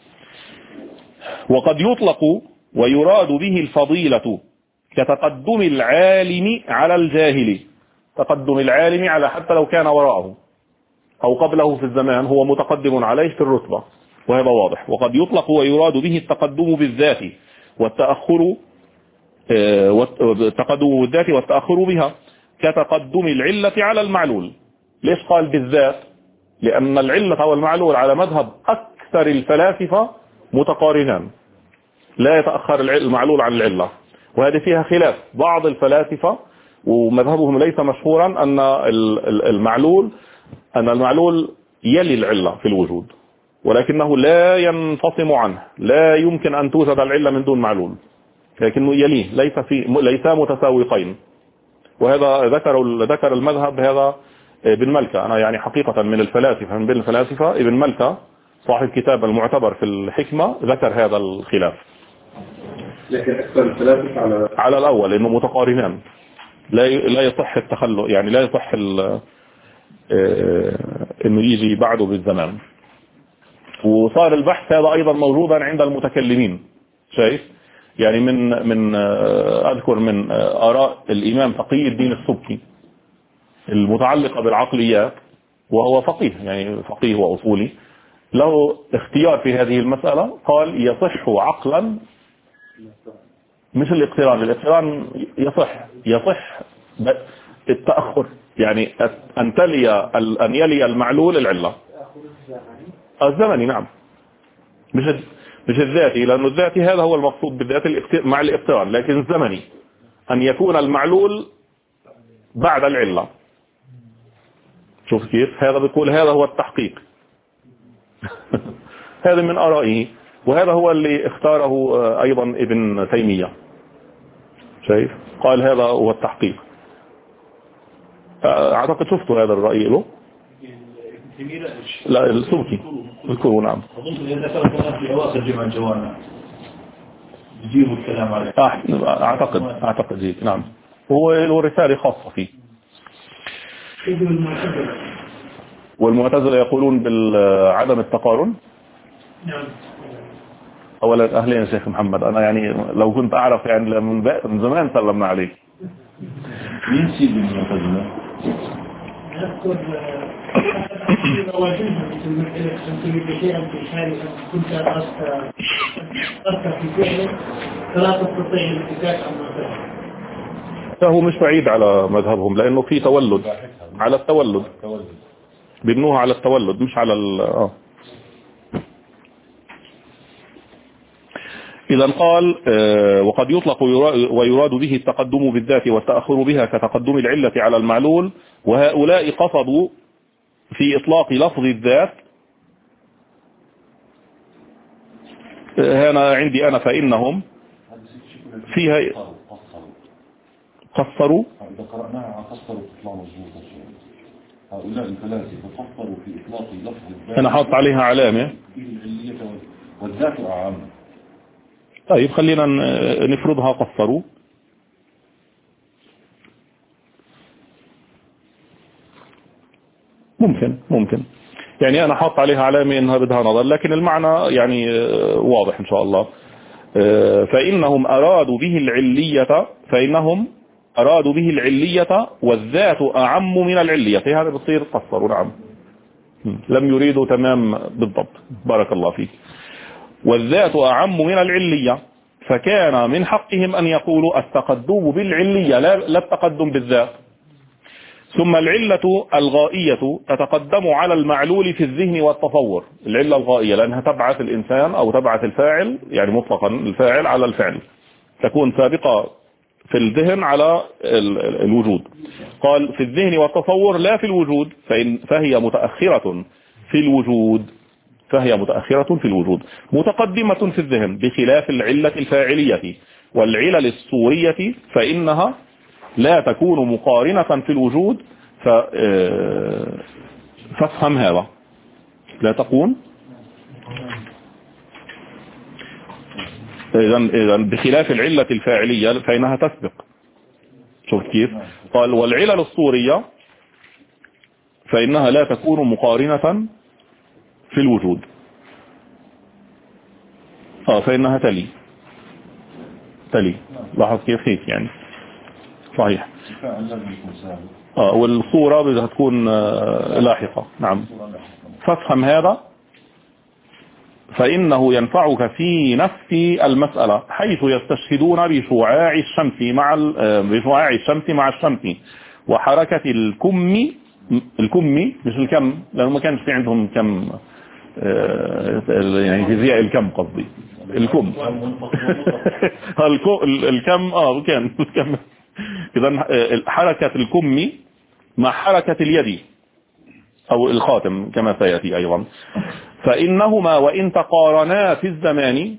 وقد يطلق ويراد به الفضيلة كتقدم العالم على الجاهل. تقدم العالم على حتى لو كان وراءه او قبله في الزمان هو متقدم عليه في الرتبة، وهذا واضح. وقد يطلق ويراد به التقدم بالذات والتأخر التقدم بالذات والتأخر بها كتقدم العلة على المعلول. ليش قال بالذات؟ لأن العلة والمعلول على مذهب أكثر الفلاسفة متقارنان، لا يتأخر المعلول عن العلة. وهذه فيها خلاف. بعض الفلاسفة ومذهبهم ليس مشهورا أن المعلول يلي العلة في الوجود، ولكنه لا ينفصم عنه. لا يمكن أن توجد العلة من دون معلول، لكنه يليه، ليس متساوقين. وهذا ذكر المذهب هذا ابن ملكة. أنا يعني حقيقة من الفلاسفة، من بين الفلاسفة ابن ملكة صاحب كتاب المعتبر في الحكمة ذكر هذا الخلاف. لكن أكثر الفلاسفة على الأول إنه متقارنان، لا يصح التخلق، يعني لا يصح إنه يجي بعده بالزمان. وصار البحث هذا أيضا موجودا عند المتكلمين. شايف؟ يعني من أذكر من آراء الإمام تقي الدين السبكي المتعلقة بالعقليات، وهو فقيه، يعني فقيه وأصولي، له اختيار في هذه المسألة. قال يصح عقلا، مش الاقتران يصح التأخر، يعني أن يلي المعلول العلة الزمني. نعم، مش الذاتي، لأنه الذاتي هذا هو المقصود بالذات مع الاقتران، لكن الزمني أن يكون المعلول بعد العلة. شوف كيف هذا بيقول هذا هو التحقيق. هذا من آرائه، وهذا هو اللي اختاره أيضا ابن تيمية. شايف؟ قال هذا هو التحقيق. أعتقد شفتوا هذا الرأي له؟ لا، السبكي اذكروا. نعم، أظن إذا ذكرت في أواخر جمع الجوامع يجيبوا الكلام عليه. أعتقد هيك. نعم، هو رسالة خاصة فيه. والمعتزلة يقولون بعدم التقارن. نعم. أولا أهلين يا شيخ محمد، أنا يعني لو كنت أعرف يعني من زمان سلمنا عليك. مين سيد المعتزلة؟ أذكر واجهها مثل مسألة أن تريد شيئا في حال كنت أردت في فعله فلا تستطيع الاتكاك عما فعل. فهو مش بعيد على مذهبهم لأنه في تولد على التولد، بيبنوها على التولد مش على إذا قال وقد يطلق ويراد به التقدم بالذات والتأخر بها كتقدم العلة على المعلول، وهؤلاء قصدوا في إطلاق لفظ الذات هنا عندي أنا فإنهم فيها قصروا. إذا قرأناها قصروا تطلع مظبوطة. هؤلاء الفلاسفة قصروا في إطلاق لفظ الذات. أنا حاط عليها علامة والذات أعم. طيب خلينا نفرضها قصروا. ممكن يعني أنا حاط عليها علامة إنها بدها نظر، لكن المعنى يعني واضح إن شاء الله. فإنهم أرادوا به العلية والذات أعم من العلية. هذا بصير قصروا. نعم، لم يريدوا تمام بالضبط. بارك الله فيك. والذات أعم من العلية، فكان من حقهم أن يقولوا التقدم بالعلية لا التقدم بالذات. ثم العلة الغائية تتقدم على المعلول في الذهن والتصور. العلة الغائية لأنها تبعث الإنسان أو تبعث الفاعل، يعني مطلقا الفاعل على الفعل، تكون سابقة في الذهن على الوجود. قال في الذهن والتصور لا في الوجود، فهي متأخرة في الوجود متقدمة في الذهن، بخلاف العلة الفاعلية والعلل الصورية فإنها لا تكون مقارنة في الوجود. فافهم هذا، لا تكون إذا بخلاف العلة الفاعلية فإنها تسبق. شوف كيف قال والعلل الصورية فإنها لا تكون مقارنة في الوجود. فإنها تلي. لاحظ كيف يعني صحيح. والصورة بدها تكون لاحقة. نعم، فافهم هذا فإنه ينفعك في نفس المسألة، حيث يستشهدون بشعاع الشمس مع الشمس وحركة الكم مش الكم، لأنه ما كانش في عندهم كم يعني فيزياء الكم، قصدي الكم الكم كان الكم. إذا حركة الكم مع حركة اليد أو الخاتم كما سيأتي أيضا، فإنهما وإن تقارنا في الزمان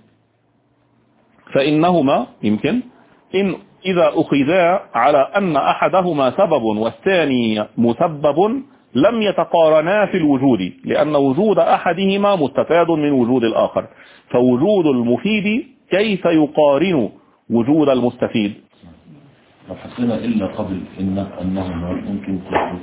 فإنهما يمكن إذا أخذا على أن أحدهما سبب والثاني مسبب لم يتقارنا في الوجود، لأن وجود أحدهما مستفاد من وجود الآخر، فوجود المفيد كيف يقارن وجود المستفيد؟ لو حطينا إلا قبل أنهما ممكن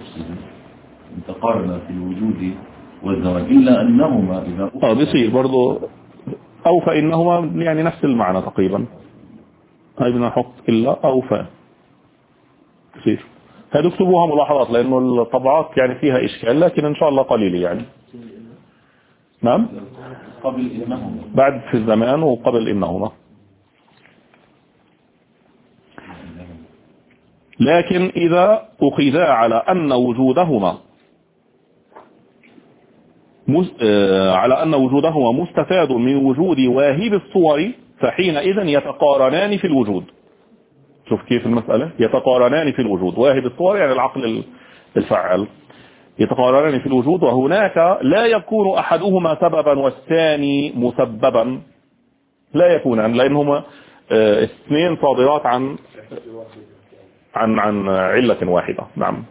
تقارن في الوجود والزمان، إلا أنهما إذا بيصير برضو أو فإنهما يعني نفس المعنى تقريبا. هاي بدنا نحط إلا أو فا بيصير. هذا اكتبوها ملاحظات لأنه الطبعات يعني فيها إشكال، لكن إن شاء الله قليل يعني. نعم، قبل إنهما بعد في الزمان وقبل إنهما. لكن إذا أخذا على أن وجودهما مستفاد من وجود واهب الصور فحينئذ يتقارنان في الوجود. شوف كيف المسألة، يتقارنان في الوجود. واهب الصور يعني العقل الفعال، يتقارنان في الوجود، وهناك لا يكون أحدهما سببا والثاني مسببا، لا يكونان لأنهما اثنين صادرات عن علة واحدة. نعم.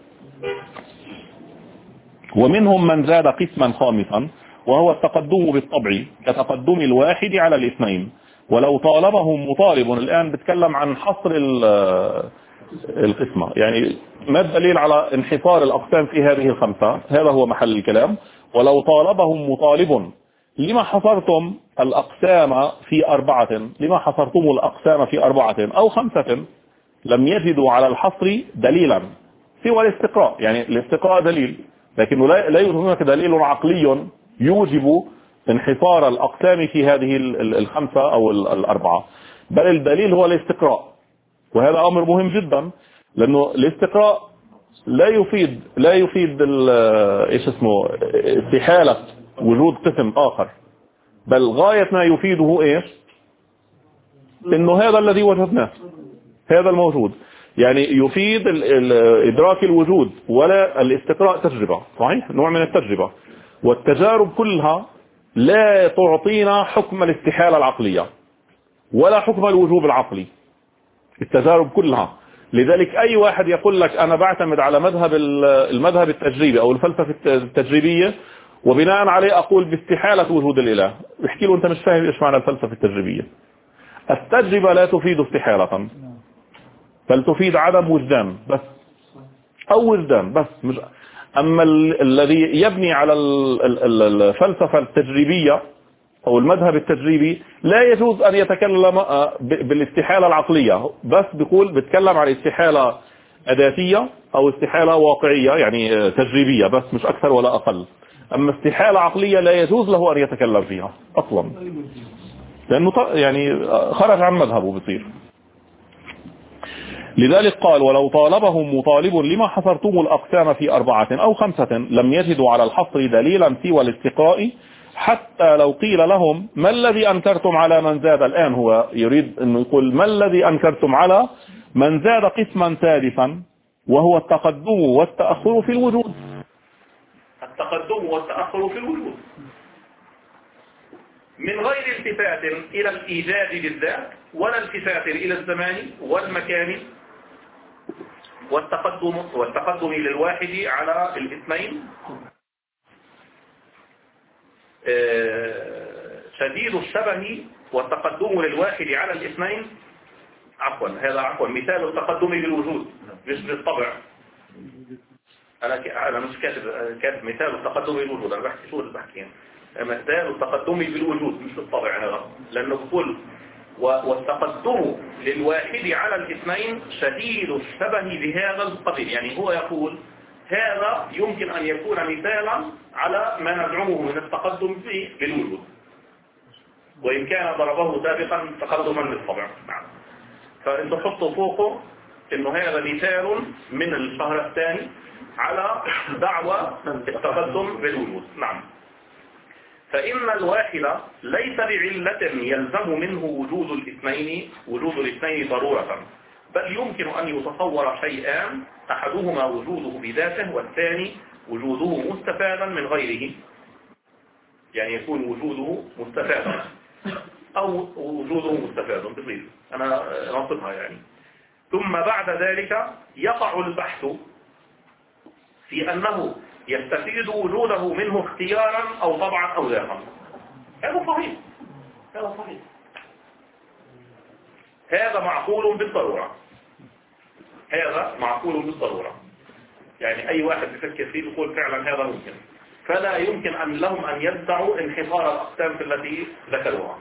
ومنهم من زاد قسما خامسا وهو التقدم بالطبع كتقدم الواحد على الاثنين، ولو طالبهم مطالب، الآن بتكلم عن حصر القسمة. يعني ما الدليل على انحصار الأقسام في هذه الخمسة؟ هذا هو محل الكلام. ولو طالبهم مطالب لما حصرتم الأقسام في 4، لما حصرتم الأقسام في 4 أو 5، لم يجدوا على الحصر دليلا سوى الاستقراء. يعني الاستقراء دليل، لكنه لا يوجد هناك دليل عقلي يوجب انحصار الأقسام في هذه الخمسة أو 4، بل الدليل هو الاستقراء. وهذا أمر مهم جدا، لأنه الاستقراء لا يفيد ايش اسمه استحالة وجود قسم آخر، بل غاية ما يفيده ايش؟ انه هذا الذي وجدناه، هذا الموجود. يعني يفيد إدراك الوجود، ولا الاستقراء تجربة، صحيح؟ نوع من التجربة، والتجارب كلها لا تعطينا حكم الاستحالة العقلية ولا حكم الوجوب العقلي، التجارب كلها. لذلك أي واحد يقول لك أنا بعتمد على المذهب التجريبي أو الفلسفة التجريبية وبناء عليه أقول باستحالة وجود الإله، احكي له أنت مش فاهم إيش معنى الفلسفة التجريبية. التجربة لا تفيد استحالة، بل تفيد عدم وجدان بس، أو وجدان بس. مش أما الذي يبني على الفلسفة التجريبية أو المذهب التجريبي لا يجوز أن يتكلم بالاستحالة العقلية، بس بيتكلم عن استحالة أداتية أو استحالة واقعية، يعني تجريبية بس، مش أكثر ولا أقل. أما استحالة عقلية لا يجوز له أن يتكلم فيها أصلا، لأنه يعني خرج عن مذهبه بصير. لذلك قال ولو طالبهم مطالب لما حصرتم الأقسام في 4 أو 5 لم يجدوا على الحصر دليلا سوى الاستقراء، حتى لو قيل لهم ما الذي أنكرتم على من زاد. الآن هو يريد أن يقول ما الذي أنكرتم على من زاد قسما ثالثا وهو التقدم والتأخر في الوجود. التقدم والتأخر في الوجود من غير التفات إلى الإيجاد بالذات ولا التفات إلى الزمان والمكان، والتقدم للواحد على الاثنين شديد الشبه، والتقدم للواحد على الاثنين عفوا مثال التقدم بالوجود مش بالطبع. أنا مش كاتب مثال التقدم بالوجود، أنا بحكي شو اللي بحكيه، مثال التقدم بالوجود مش بالطبع هذا، لأنه بقول والتقدم للواحد على الاثنين شديد الشبه بهذا القبيل. يعني هو يقول هذا يمكن أن يكون مثالا على ما نزعمه من التقدم بالوجود، وإن كان ضربه سابقا تقدما بالطبع. نعم. فأنتم حطوا فوقه إنه هذا مثال من الشهر الثاني على دعوة التقدم بالوجود. نعم. فإن الواحد ليس بعلة يلزم منه وجود الاثنين ضرورة، بل يمكن أن يتصور شيئان أحدهما وجوده بذاته والثاني وجوده مستفادا من غيره. يعني يكون وجوده مستفادا أو وجوده مستفادا بصير، أنا نصفها يعني. ثم بعد ذلك يقع البحث في أنه يستفيد وجوده منه اختيارا أو طبعا أو ذاتا. هذا صحيح، هذا معقول بالضرورة. يعني أي واحد بيفكر فيه يقول فعلا هذا ممكن، فلا يمكن أن لهم أن يدعوا انحصار الأقسام التي ذكروها.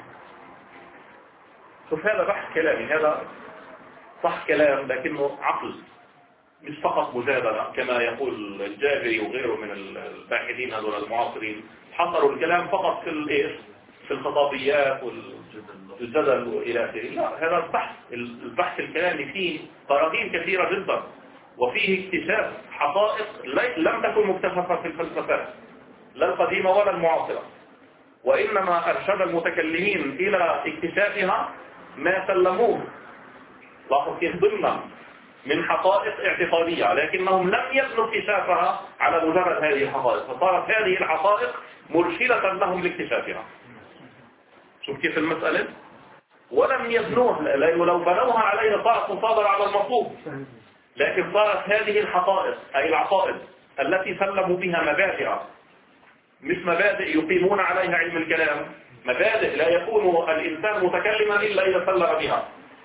شوف هذا بحث كلامي، هذا صح كلام لكنه عقل مش فقط مجادلة كما يقول الجابري وغيره من الباحثين هذول المعاصرين، حصروا الكلام فقط في الخطابيات والجدل وإلى آخره. لا، هذا البحث الكلامي فيه براهين كثيرة جدا، وفيه اكتشاف حقائق لم تكن مكتشفة في الفلسفات لا القديمة ولا المعاصرة، وإنما أرشد المتكلمين إلى اكتشافها ما سلموه ضمنا من حقائق اعتقادية، لكنهم لم يبنوا اكتشافها على مجرد هذه الحقائق، فصارت هذه الحقائق مرشدة لهم لاكتشافها. شوف كيف المسألة؟ ولم يبنوها، لو بنوها عليها صارت مصادرة على المطلوب، لكن صارت هذه الحقائق أي العقائد التي سلموا بها مبادئ، مش مبادئ يقيمون عليها علم الكلام، مبادئ لا يكون الإنسان متكلما إلا إذا سلم بها،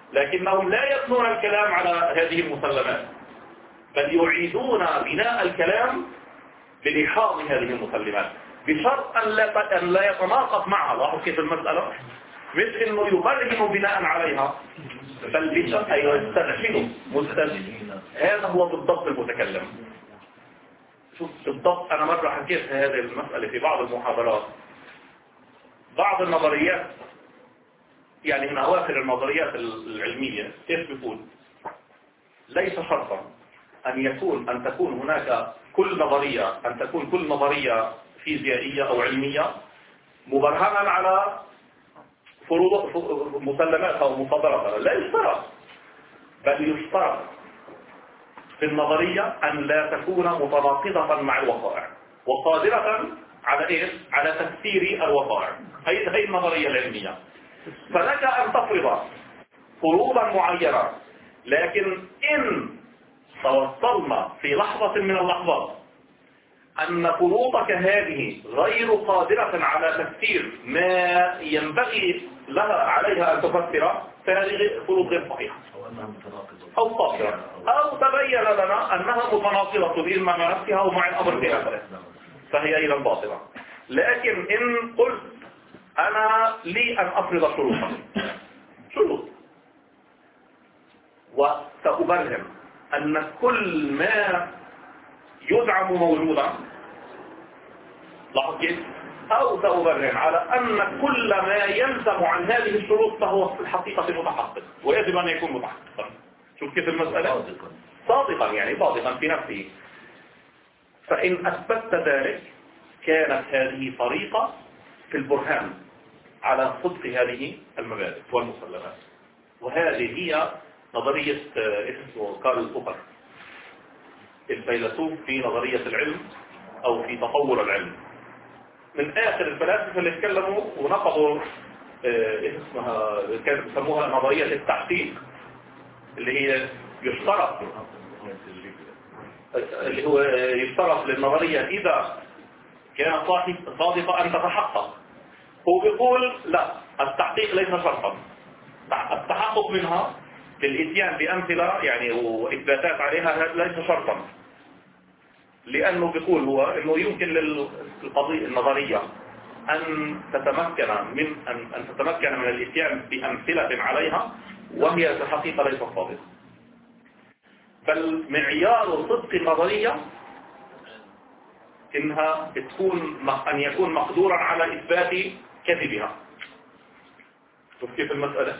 لكنهم لا يبنون الكلام على هذه المسلمات، بل يعيدون بناء الكلام بلحاظ هذه المسلمات بشرط أن لا يتناقض معها. لاحظوا كيف المسألة، مش إنه يبرهن بناء عليها، بل بشرط أن يسترشدوا مسترشد. هذا هو بالضبط المتكلم. شوف بالضبط، أنا مرة حكيت هذه المسألة في بعض المحاضرات. بعض النظريات، يعني من أواخر النظريات العلمية، كيف بيقول ليس شرطا أن تكون هناك كل نظرية فيزيائية أو علمية مبرهنا على فروض مسلماتها ومصادرتها، لا يشترط، بل يشترط في النظرية أن لا تكون متناقضة مع الوقائع وقادرة على إيش؟ على تفسير الوقائع. هي النظرية العلمية. فلك أن تفرض فروضا معينة، لكن إن توصلنا في لحظة من اللحظات أن فروضك هذه غير قادرة على تفسير ما ينبغي عليها أن تفسره، فهذه فروض غير صحيحة أو قاصرة، أو تبين لنا أنها متناقضة إما مع نفسها أو مع الأمر بآخره، فهي أيضا باطلة. لكن إن قلت أنا لي أن أفرض شروط وسأبرهن أن كل ما يزعم موجودا، لاحظ كيف؟ أو سأبرهن على أن كل ما يلزم عن هذه الشروط فهو في الحقيقة متحقق ويجب أن يكون متحققا. شوف كيف المسألة؟ صادقا، يعني صادقا في نفسه. فإن أثبتت ذلك كانت هذه طريقة في البرهان على صدق هذه المبادئ والمسلمات. وهذه هي نظرية اسمه كارل بوبر، الفيلسوف في نظرية العلم أو في تطور العلم، من آخر الفلاسفة اللي اتكلموا ونقضوا اسمها، كانوا يسموها نظرية التحقيق، اللي هي يشترط للنظرية إذا كانت صادقة أن تتحقق. هو بيقول لا، التحقيق ليس شرطا، التحقق منها بالإتيان بأمثلة يعني وإثباتات عليها ليس شرطا، لأنه بيقول هو أنه يمكن للقضية النظرية أن تتمكن من الإتيان بأمثلة عليها وهي في الحقيقة ليست صادقة، بل معيار صدق النظرية إنها أن يكون مقدورا على إثبات كذبها. شوف كيف المسألة؟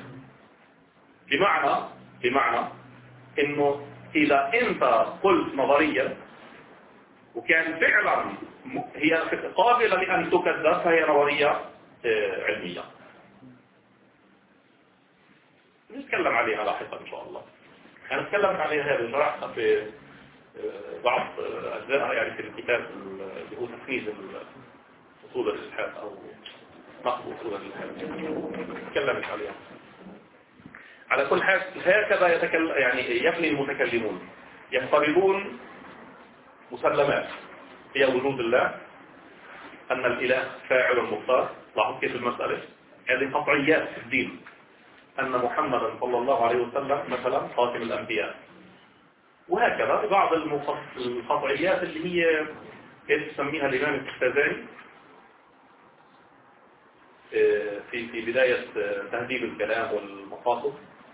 بمعنى إنه إذا أنت قلت نظرية وكان فعلا هي قابلة لأن تكذب فهي نظرية علمية. نتكلم عليها لاحقا إن شاء الله. أنا تكلمت عليها هذه شرحتها في بعض أجزاء يعني في الكتاب اللي هو تفنيد أصول الإلحاد أو نقد أصول الإلحاد، تكلمت عليها. على كل حال هكذا يعني يبني المتكلمون، يفترضون مسلمات هي وجود الله، أن الإله فاعل مختار. لاحظوا كيف المسألة، هذه قطعيات في الدين، أن محمدا صلى الله عليه وسلم مثلا خاتم الأنبياء، وهكذا بعض القطعيات اللي هي تسميها الإمام التختازاني في بداية تهذيب الكلام والمقاصد،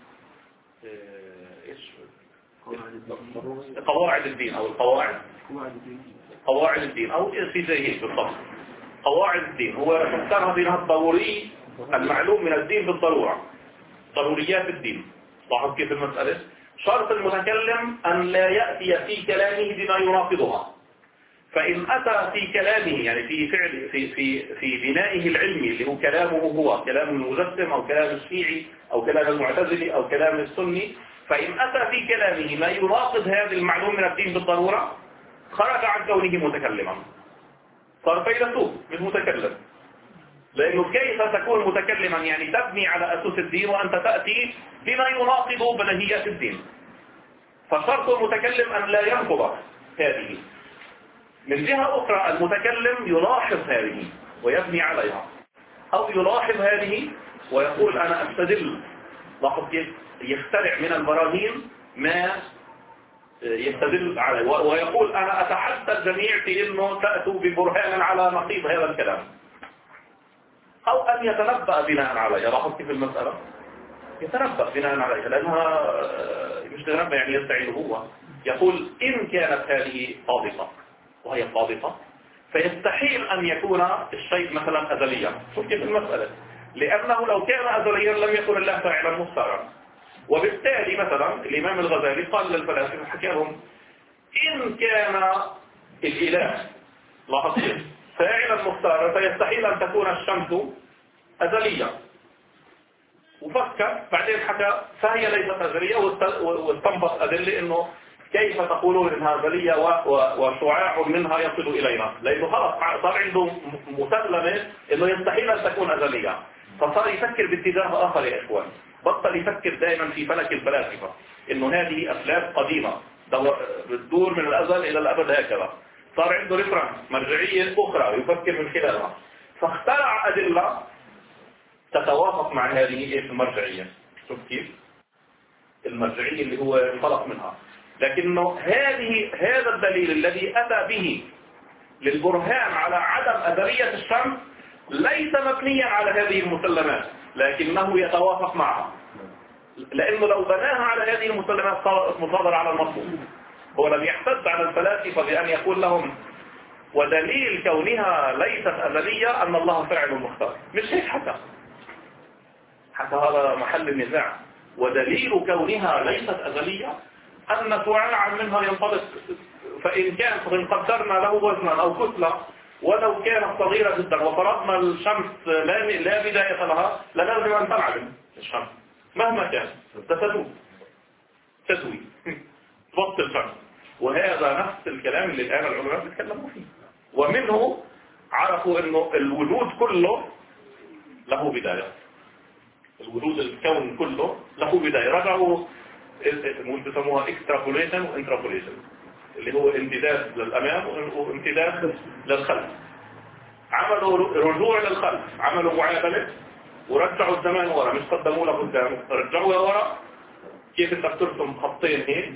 قواعد الدين أو قواعد الدين أو في زي هيك بالضبط. قواعد الدين هو فسرها بأنها الضروري المعلوم من الدين بالضرورة، ضروريات الدين. لاحظ كيف المسألة؟ شرط المتكلم أن لا يأتي في كلامه بما يناقضها، فإن أتى في كلامه يعني في فعل في بنائه العلمي اللي هو كلامه هو كلام المجسم أو كلام الشيعي أو كلام المعتزلي أو كلام السني، فإن أتى في كلامه ما يناقض هذا المعلوم من الدين بالضرورة خرج عن كونه متكلما، صار فيلسوف مش متكلم. لأنه كيف تكون متكلما يعني تبني على أسس الدين وأنت تأتي بما يناقض بديهيات الدين؟ فشرط المتكلم أن لا ينقض هذه. من جهة أخرى المتكلم يلاحظ هذه ويبني عليها، أو يلاحظ هذه ويقول أنا أستدل لاحظ كيف يخترع من البراهين ما يستدل عليه ويقول أنا أتحدى الجميع في أنه تأتوا ببرهان على نقيض هذا الكلام، أو أن يتنبأ بناء عليه. لاحظ كيف المسألة يتنبأ بناء عليه، لأنها مش تنبأ يعني يستعين هو. يقول إن كانت هذه صادقة وهي صادقة فيستحيل أن يكون الشيء مثلا أزليا. شوف كيف المسألة، لأنه لو كان أزليا لم يكن الله فاعلا مختارا. وبالتالي مثلا الإمام الغزالي قال للفلاسفة حكى لهم إن كان الإله لاحظ فاعلا مختارا فيستحيل أن تكون الشمس أزلية. وفكر بعدين حكى فهي ليست أزلية، واستنبط أدلة إنه كيف تقولون إنها أزلية وشعاع منها يصل إلينا، لأنه خلاص صار عنده مسلمة إنه يستحيل أن تكون أزلية. فصار يفكر باتجاه آخر يا إخوان، بطل يفكر دائما في فلك الفلاسفة إنه هذه أفلاك قديمة بتدور من الأزل إلى الأبد هكذا. صار عنده ريفرنس مرجعية أخرى يفكر من خلالها، فاخترع أدلة تتوافق مع هذه المرجعية. شوف كيف المرجعية اللي هو انطلق منها، لكنه هذا الدليل الذي أتى به للبرهان على عدم أزلية الشمس ليس مبنيا على هذه المسلمات، لكنه يتوافق معها، لأنه لو بناها على هذه المسلمات صارت مصادرة على المطلوب. هو لم يحتج على الفلاسفة بأن يقول لهم ودليل كونها ليست أزلية أن الله فاعل مختار، مش هيك حتى هذا محل النزاع. ودليل كونها ليست أزلية أن شعاعا منها ينطلق، فإن قدرنا له وزنا أو كتلة ولو كانت صغيرة جدا وفرضنا الشمس لا بداية لها لازم أن تنعدم الشمس مهما كان تسوي ضبط الشمس. وهذا نفس الكلام اللي الآن العلماء بيتكلموا فيه، ومنه عرفوا أنه الوجود كله له بداية، الوجود الكون كله له بداية. رجعوا بيسموها اكسترابوليشن وانترابوليشن، اللي هو امتداد للأمام وامتداد للخلف. عملوا رجوع للخلف، عملوا معادلة ورجعوا الزمان ورا، مش قدموا له قدام، رجعوا ورا. كيف انت بترسم خطين هيك،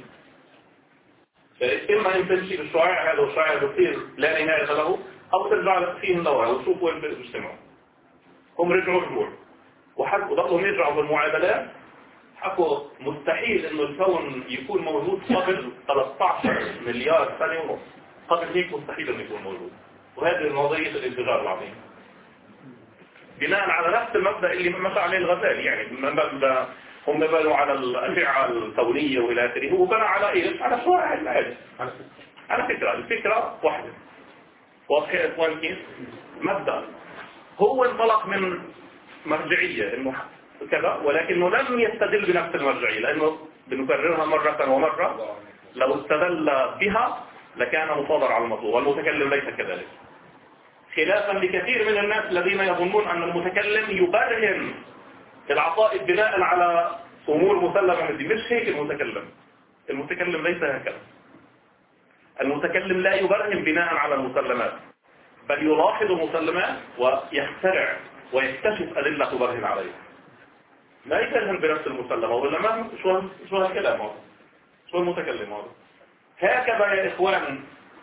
إما أن تمشي بالشعاع هذا والشعاع بصير لا نهاية له، أو ترجع فيهم لورا وتشوف وين بيجتمعوا. هم رجعوا وضلوا يرجعوا بالمعادلات، حكوا مستحيل انه الكون يكون موجود قبل 13 مليار سنة ونص، قبل هيك مستحيل انه يكون موجود. وهذه نظرية الانفجار العظيم بناء على نفس المبدأ اللي مشى عليه الغزالي. يعني هم بنوا على الأشعة الكونية والى آخره، وبنى على ايش؟ على شعاع العادي، على فكرة الفكرة واحدة. واضح يا اخوان كيف؟ مبدأ هو انطلق من مرجعية انه كذا، ولكنه لم يستدل بنفس المرجعية، لانه بنكررها مرة ومرة، لو استدل بها لكان مصادر على المطلوب، والمتكلم ليس كذلك، خلافا لكثير من الناس الذين يظنون ان المتكلم يبرهن العقائد بناء على امور مسلمة. مش هيك المتكلم ليس هكذا. المتكلم لا يبرهن بناء على المسلمات، بل يلاحظ المسلمات ويخترع ويكتشف أدلة تبرهن عليه، لا يبرهن بنفس المسلمة. ولا ما شو هالكلام هذا؟ شو المتكلم هذا؟ هكذا يا إخوان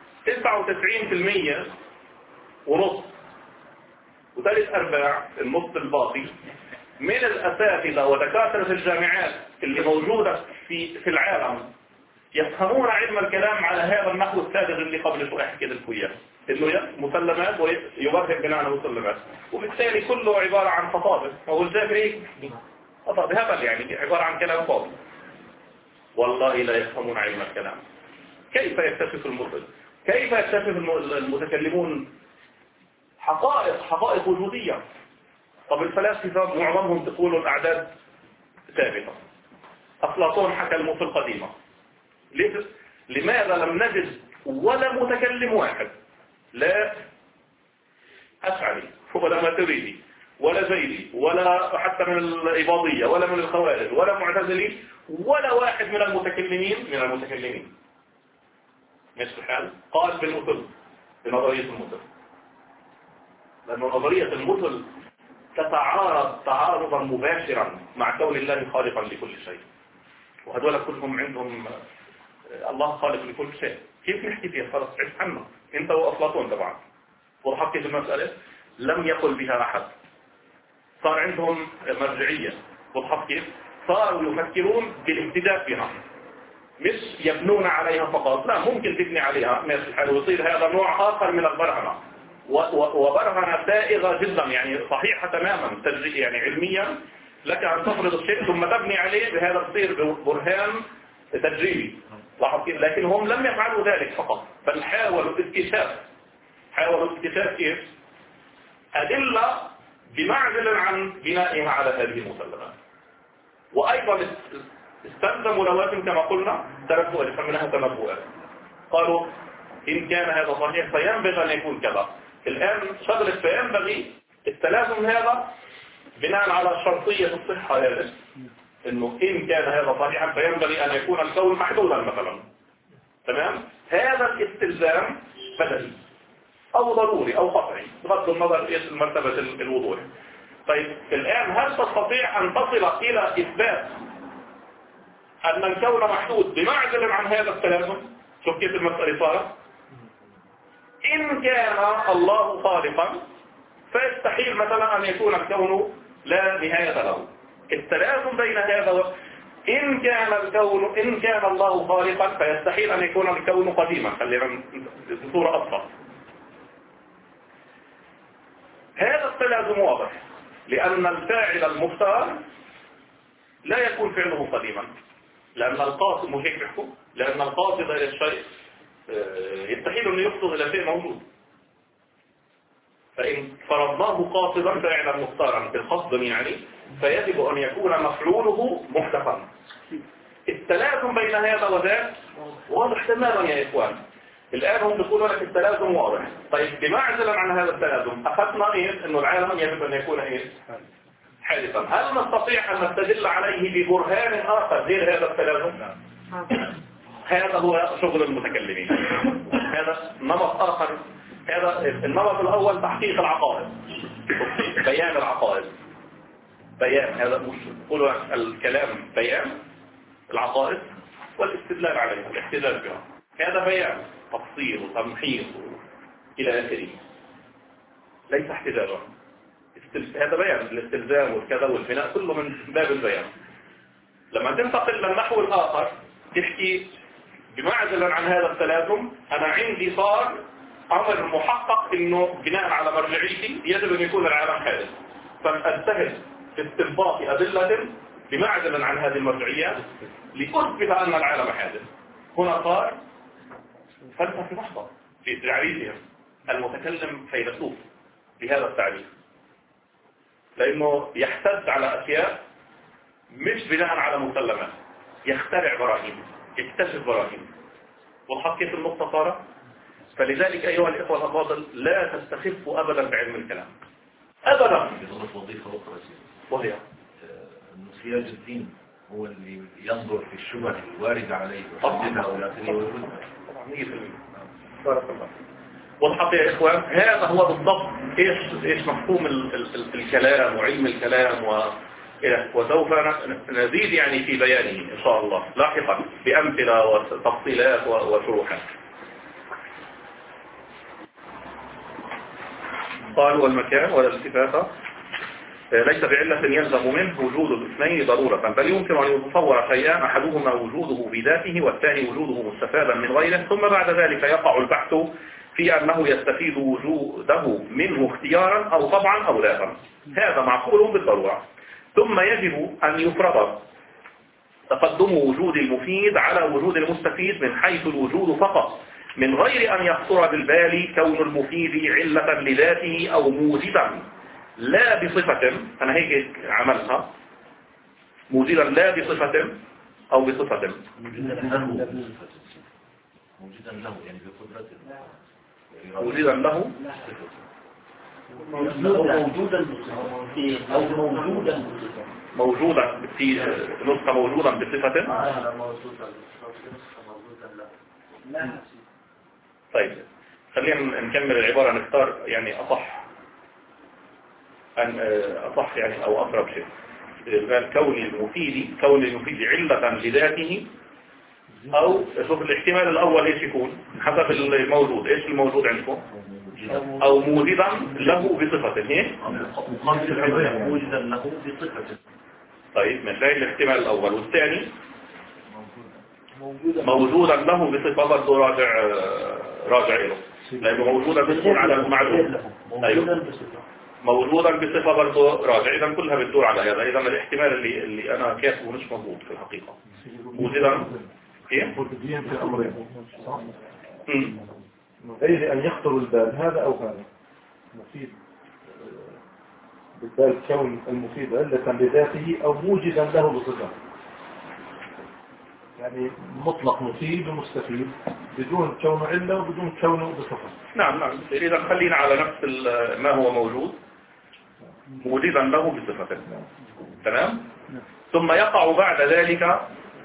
99% ونص وثالث أرباع النص الباقي من الأساتذة ودكاترة الجامعات اللي موجودة في العالم يفهمون علم الكلام على هذا النحو السابق اللي قبل شوي حكيت لكم اياه، انه مسلمات ويبرهن بناء على مسلمات، وبالتالي كله عبارة عن خطابة. هو الجابري خطابة هبل، يعني عبارة عن كلام فاضي. والله لا يفهمون علم الكلام. كيف يكتشف المرسل؟ كيف يكتشف المتكلمون حقائق وجودية؟ طب الفلاسفة معظمهم تقولوا الأعداد ثابتة. أفلاطون حكى الموت القديمة. لماذا لم نجد ولا متكلم واحد، لا أشعري ولا ماتريدي ولا زيدي ولا حتى من الإباضية ولا من الخوارج ولا معتزلي، ولا واحد من المتكلمين مش الحال قال بالمثل، بنظرية المثل؟ لأن نظرية المثل تتعارض تعارضا مباشرا مع كون الله خالقا لكل شيء. وهذول كلهم عندهم الله خالق لكل شيء. كيف نحكي فيها؟ خلاص عيش عنه انت وافلاطون طبعا. وضحت كيف المسألة؟ لم يقل بها احد. صار عندهم مرجعية. وضحت كيف؟ صاروا يفكرون بالاهتداء بها، مش يبنون عليها فقط. لا، ممكن تبني عليها ماشي الحال ويصير هذا نوع آخر من البرهنة، وبرهنة سائغة جدا، يعني صحيحة تماما يعني علميا. لك أن تفرض الشيء ثم تبني عليه، بهذا يصير برهان تجريبي. لاحظ كيف؟ لكن هم لم يفعلوا ذلك فقط، بل حاولوا اكتشاف كيف؟ أدلة بمعزل عن بنائها على هذه المسلمات. وأيضا استخدموا لوازم كما قلنا تنبؤات، يسمونها تنبؤات. قالوا إن كان هذا صحيح فينبغي أن يكون كذا. الآن شغلة فينبغي التلازم هذا بناء على شرطية الصحة هذا، إنه إن كان هذا صحيحا فينبغي أن يكون الكون محدودا مثلا. تمام؟ هذا الاستلزام بدني أو ضروري أو قطعي بغض النظر إيش مرتبة الوضوح. طيب الآن هل تستطيع أن تصل إلى إثبات أن الكون محدود بمعزل عن هذا التلازم؟ شوف كيف المسألة صارت. إن كان الله خالقا فيستحيل مثلا أن يكون الكون لا نهاية له. التلازم بين هذا إن كان الله خالقا فيستحيل أن يكون الكون قديما. خلينا بصورة أبسط. هذا التلازم واضح، لأن الفاعل المختار لا يكون فعله قديما، لأن القاصد مش هيك بيحكوا، لأن القاصد إلى الشيء يستحيل أن يقصد إلى شيء موجود. فإن فرضناه قاصدا فعلا مختارا بالقصد يعني، فيجب أن يكون مفعوله محدثا. التلازم بين هذا وذاك واضح تماما يا إخوان. الآن هم بيقولوا لك التلازم واضح. طيب بمعزلا عن هذا التلازم أخذنا إيه؟ إنه العالم يجب أن يكون إيه؟ حادثا. هل نستطيع أن نستدل عليه ببرهان آخر غير هذا التلازم؟ هذا هو شغل المتكلمين. هذا نمط آخر. هذا النمط الأول تحقيق العقائد، بيان العقائد. بيان هذا مش قولوا الكلام بيان العقائد والاستدلال عليها، الاحتجاج بها. هذا بيان تفصيل وتمحيص إلى آخره، ليس احتجاجا. هذا بيان الاستلزام والكذا والبناء كله من باب البيان. لما تنتقل للنحو الآخر تحكي بمعزلا عن هذا التلازم، أنا عندي صار أمر محقق إنه بناء على مرجعيتي يجب أن يكون العالم حادث، فأجتهد في استنباط أدلة بمعزلا عن هذه المرجعيات لأثبت أن العالم حادث. هنا صار فلسفة محضة في تعريفهم. المتكلم فيلسوف بهذا التعريف، لأنه يحتج على أشياء مش بناء على مسلمات، يخترع براهين، يكتشف براهين. والحق كيف النقطة صارت؟ فلذلك أيها الإخوة الأفاضل لا تستخفوا أبدا بعلم الكلام أبدا. وظيفة أخرى وهي أن سياج الدين هو اللي ينظر في الشبه الواردة عليه ويحددها ويعطيه. بارك الله. والحق يا إخوان هذا هو بالضبط إيش مفهوم الكلام وعلم الكلام وسوف نزيد يعني في بيانه إن شاء الله لاحقا بأمثلة وتفصيلات وشروحات. قالوا والمكان والالتفاتة ليس بعلة يلزم منه وجود الاثنين ضرورة، بل يمكن أن يتصور شيئان أحدهما وجوده بذاته والثاني وجوده مستفادا من غيره، ثم بعد ذلك يقع البحث في أنه يستفيد وجوده منه اختيارا أو طبعا أو لاغا. هذا معقول بالضرورة. ثم يجب أن يفرض تقدم وجود المفيد على وجود المستفيد من حيث الوجود فقط، من غير أن يخطر بالبال كون المفيد علة لذاته أو موجدا لا بصفة. أنا هيك عملها موجدا لا بصفة أو بصفة. موجودا له يعني بقدرته، موجدا له موجودا في نسخة موجودا بصفة. طيب خلينا نكمل العبارة نختار يعني أصح. أن أصح يعني أو أقرب شيء. قال كون المفيد علة لذاته، أو شوف الاحتمال الأول إيش يكون حسب الموجود. إيش الموجود عندكم؟ أو موجدا له بصفة هيك موجدا له بصفة. طيب مش هاي الاحتمال الأول. والثاني موجودا له بصفة برضه راجع له، لأنه موجودا بتدور على المعلوم. أيوه موجودا بصفة برضه راجع. إذا كلها بتدور على هذا. إذا الاحتمال اللي أنا كاتبه مش مضبوط في الحقيقة. موجودا كيف؟ في أمرين صح؟ غير أن يخطر البال هذا أو هذا مفيد بالبال كون المفيد علة لذاته أو موجدا له بصفة، يعني مطلق مفيد ومستفيد بدون كونه علة وبدون كونه بصفة. نعم. إذا خلينا على نفس ما هو موجود موجدا له بصفة. تمام. ثم يقع بعد ذلك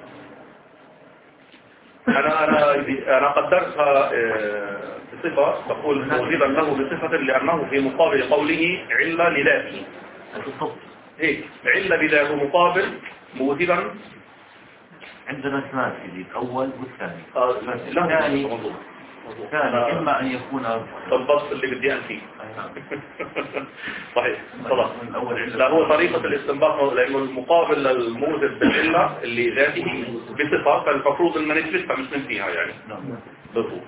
أنا قدرتها بصفة، تقول موجدا له بصفة لأنه في مقابل قوله علة لذاته. هيك علة لذاته مقابل موجدا. عندنا اثنان في الأول والثاني. الثاني إما أن يكون الضبط اللي بدي أنفيه. صحيح خلاص. لا هو طريقة الاستنباط، لأنه المقابل للموجد بالعلة اللي ذاته بصفة، فالمفروض أن نثبتها مش ننفيها يعني. بالضبط.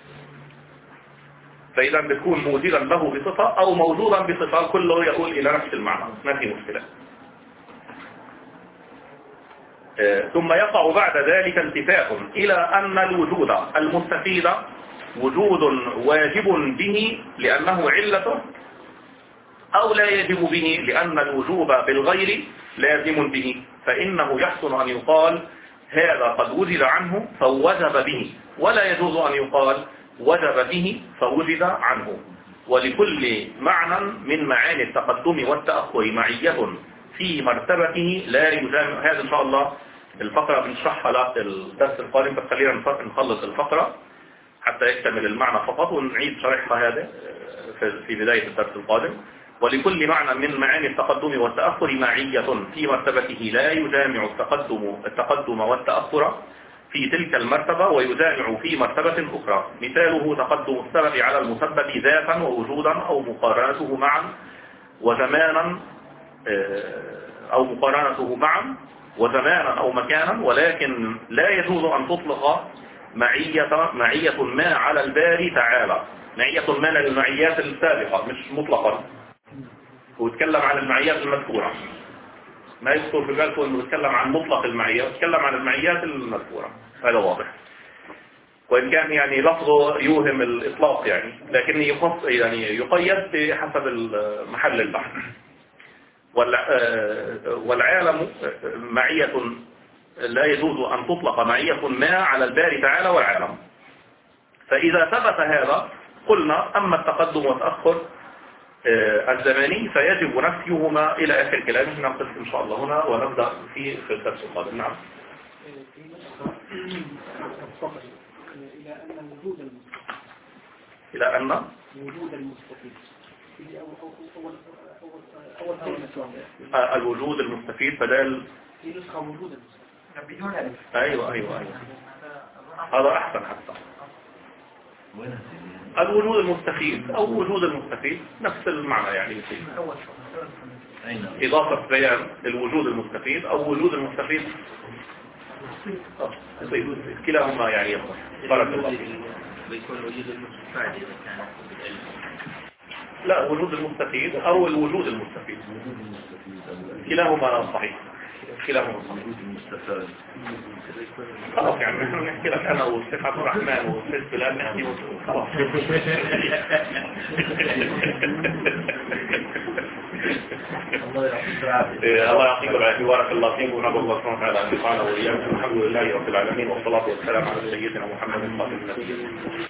فإذا بتكون موجودا له بصفة أو موجودا بصفة، كله يقول إلى نفس المعنى، ما في مشكلة. ثم يقع بعد ذلك التفات إلى أن الوجود المستفيد وجود واجب به لأنه علته، أو لا يجب به لأن الوجوب بالغير لازم به. فإنه يحسن أن يقال هذا قد وجد عنه فوجب به، ولا يجوز أن يقال وجب به فوجد عنه. ولكل معنى من معاني التقدم والتأخر معية في مرتبته لا يجامع. هذا إن شاء الله الفقرة بنشرحها للدرس القادم، بس خلينا نخلص الفقرة حتى يكتمل المعنى فقط، ونعيد شرحها هذا في بداية الدرس القادم. ولكل معنى من معاني التقدم والتأخر معية في مرتبته لا يجامع التقدم والتأخر في تلك المرتبة ويجامع في مرتبة أخرى. مثاله تقدم السبب على المسبب ذاتا ووجودا، أو مقارنته معا وزمانا، أو مكانا. ولكن لا يجوز أن تطلق معية ما على الباري تعالى، معية ما للمعيات السابقة مش مطلقا، ويتكلم عن المعيات المذكورة. ما يذكر في بالكم انه يتكلم عن مطلق المعية، يتكلم عن المعيات المذكورة. هذا واضح، وإن كان يعني لفظه يوهم الإطلاق يعني، لكن يقيد بحسب محل البحث. والعالم معية لا يجوز أن تطلق معية ما على الباري تعالى والعالم. فإذا ثبت هذا قلنا أما التقدم والتأخر الزماني فيجب نفيهما إلى آخر كلامه. نقف إن شاء الله هنا ونبدأ في الدرس القادم. نعم. إلى أن وجود المستفيد الوجود المستفيد بدل في نسخة وجود المستفيد. أيوة هذا أحسن حتى. الوجود المستفيد أو وجود المستفيد نفس المعنى يعني. إضافة بيان الوجود المستفيد أو وجود المستفيد كلاهما يعني يصح. بارك الله فيك. بيكون وجود المستفاد إذا كان بالعلم. لا وجود المستفيد أو الوجود المستفيد كلاهما صحيح. خلاص يعني نحن نحكي لك أنا والشيخ عبد الرحمن والشيخ بلال نحكي خلاص. الله يعطيكم العافية. بارك الله فيكم ونسأل الله سبحانه وتعالى أن يقعنا وإياكم. الحمد لله رب العالمين، والصلاة والسلام على سيدنا محمد خاتم النبيين.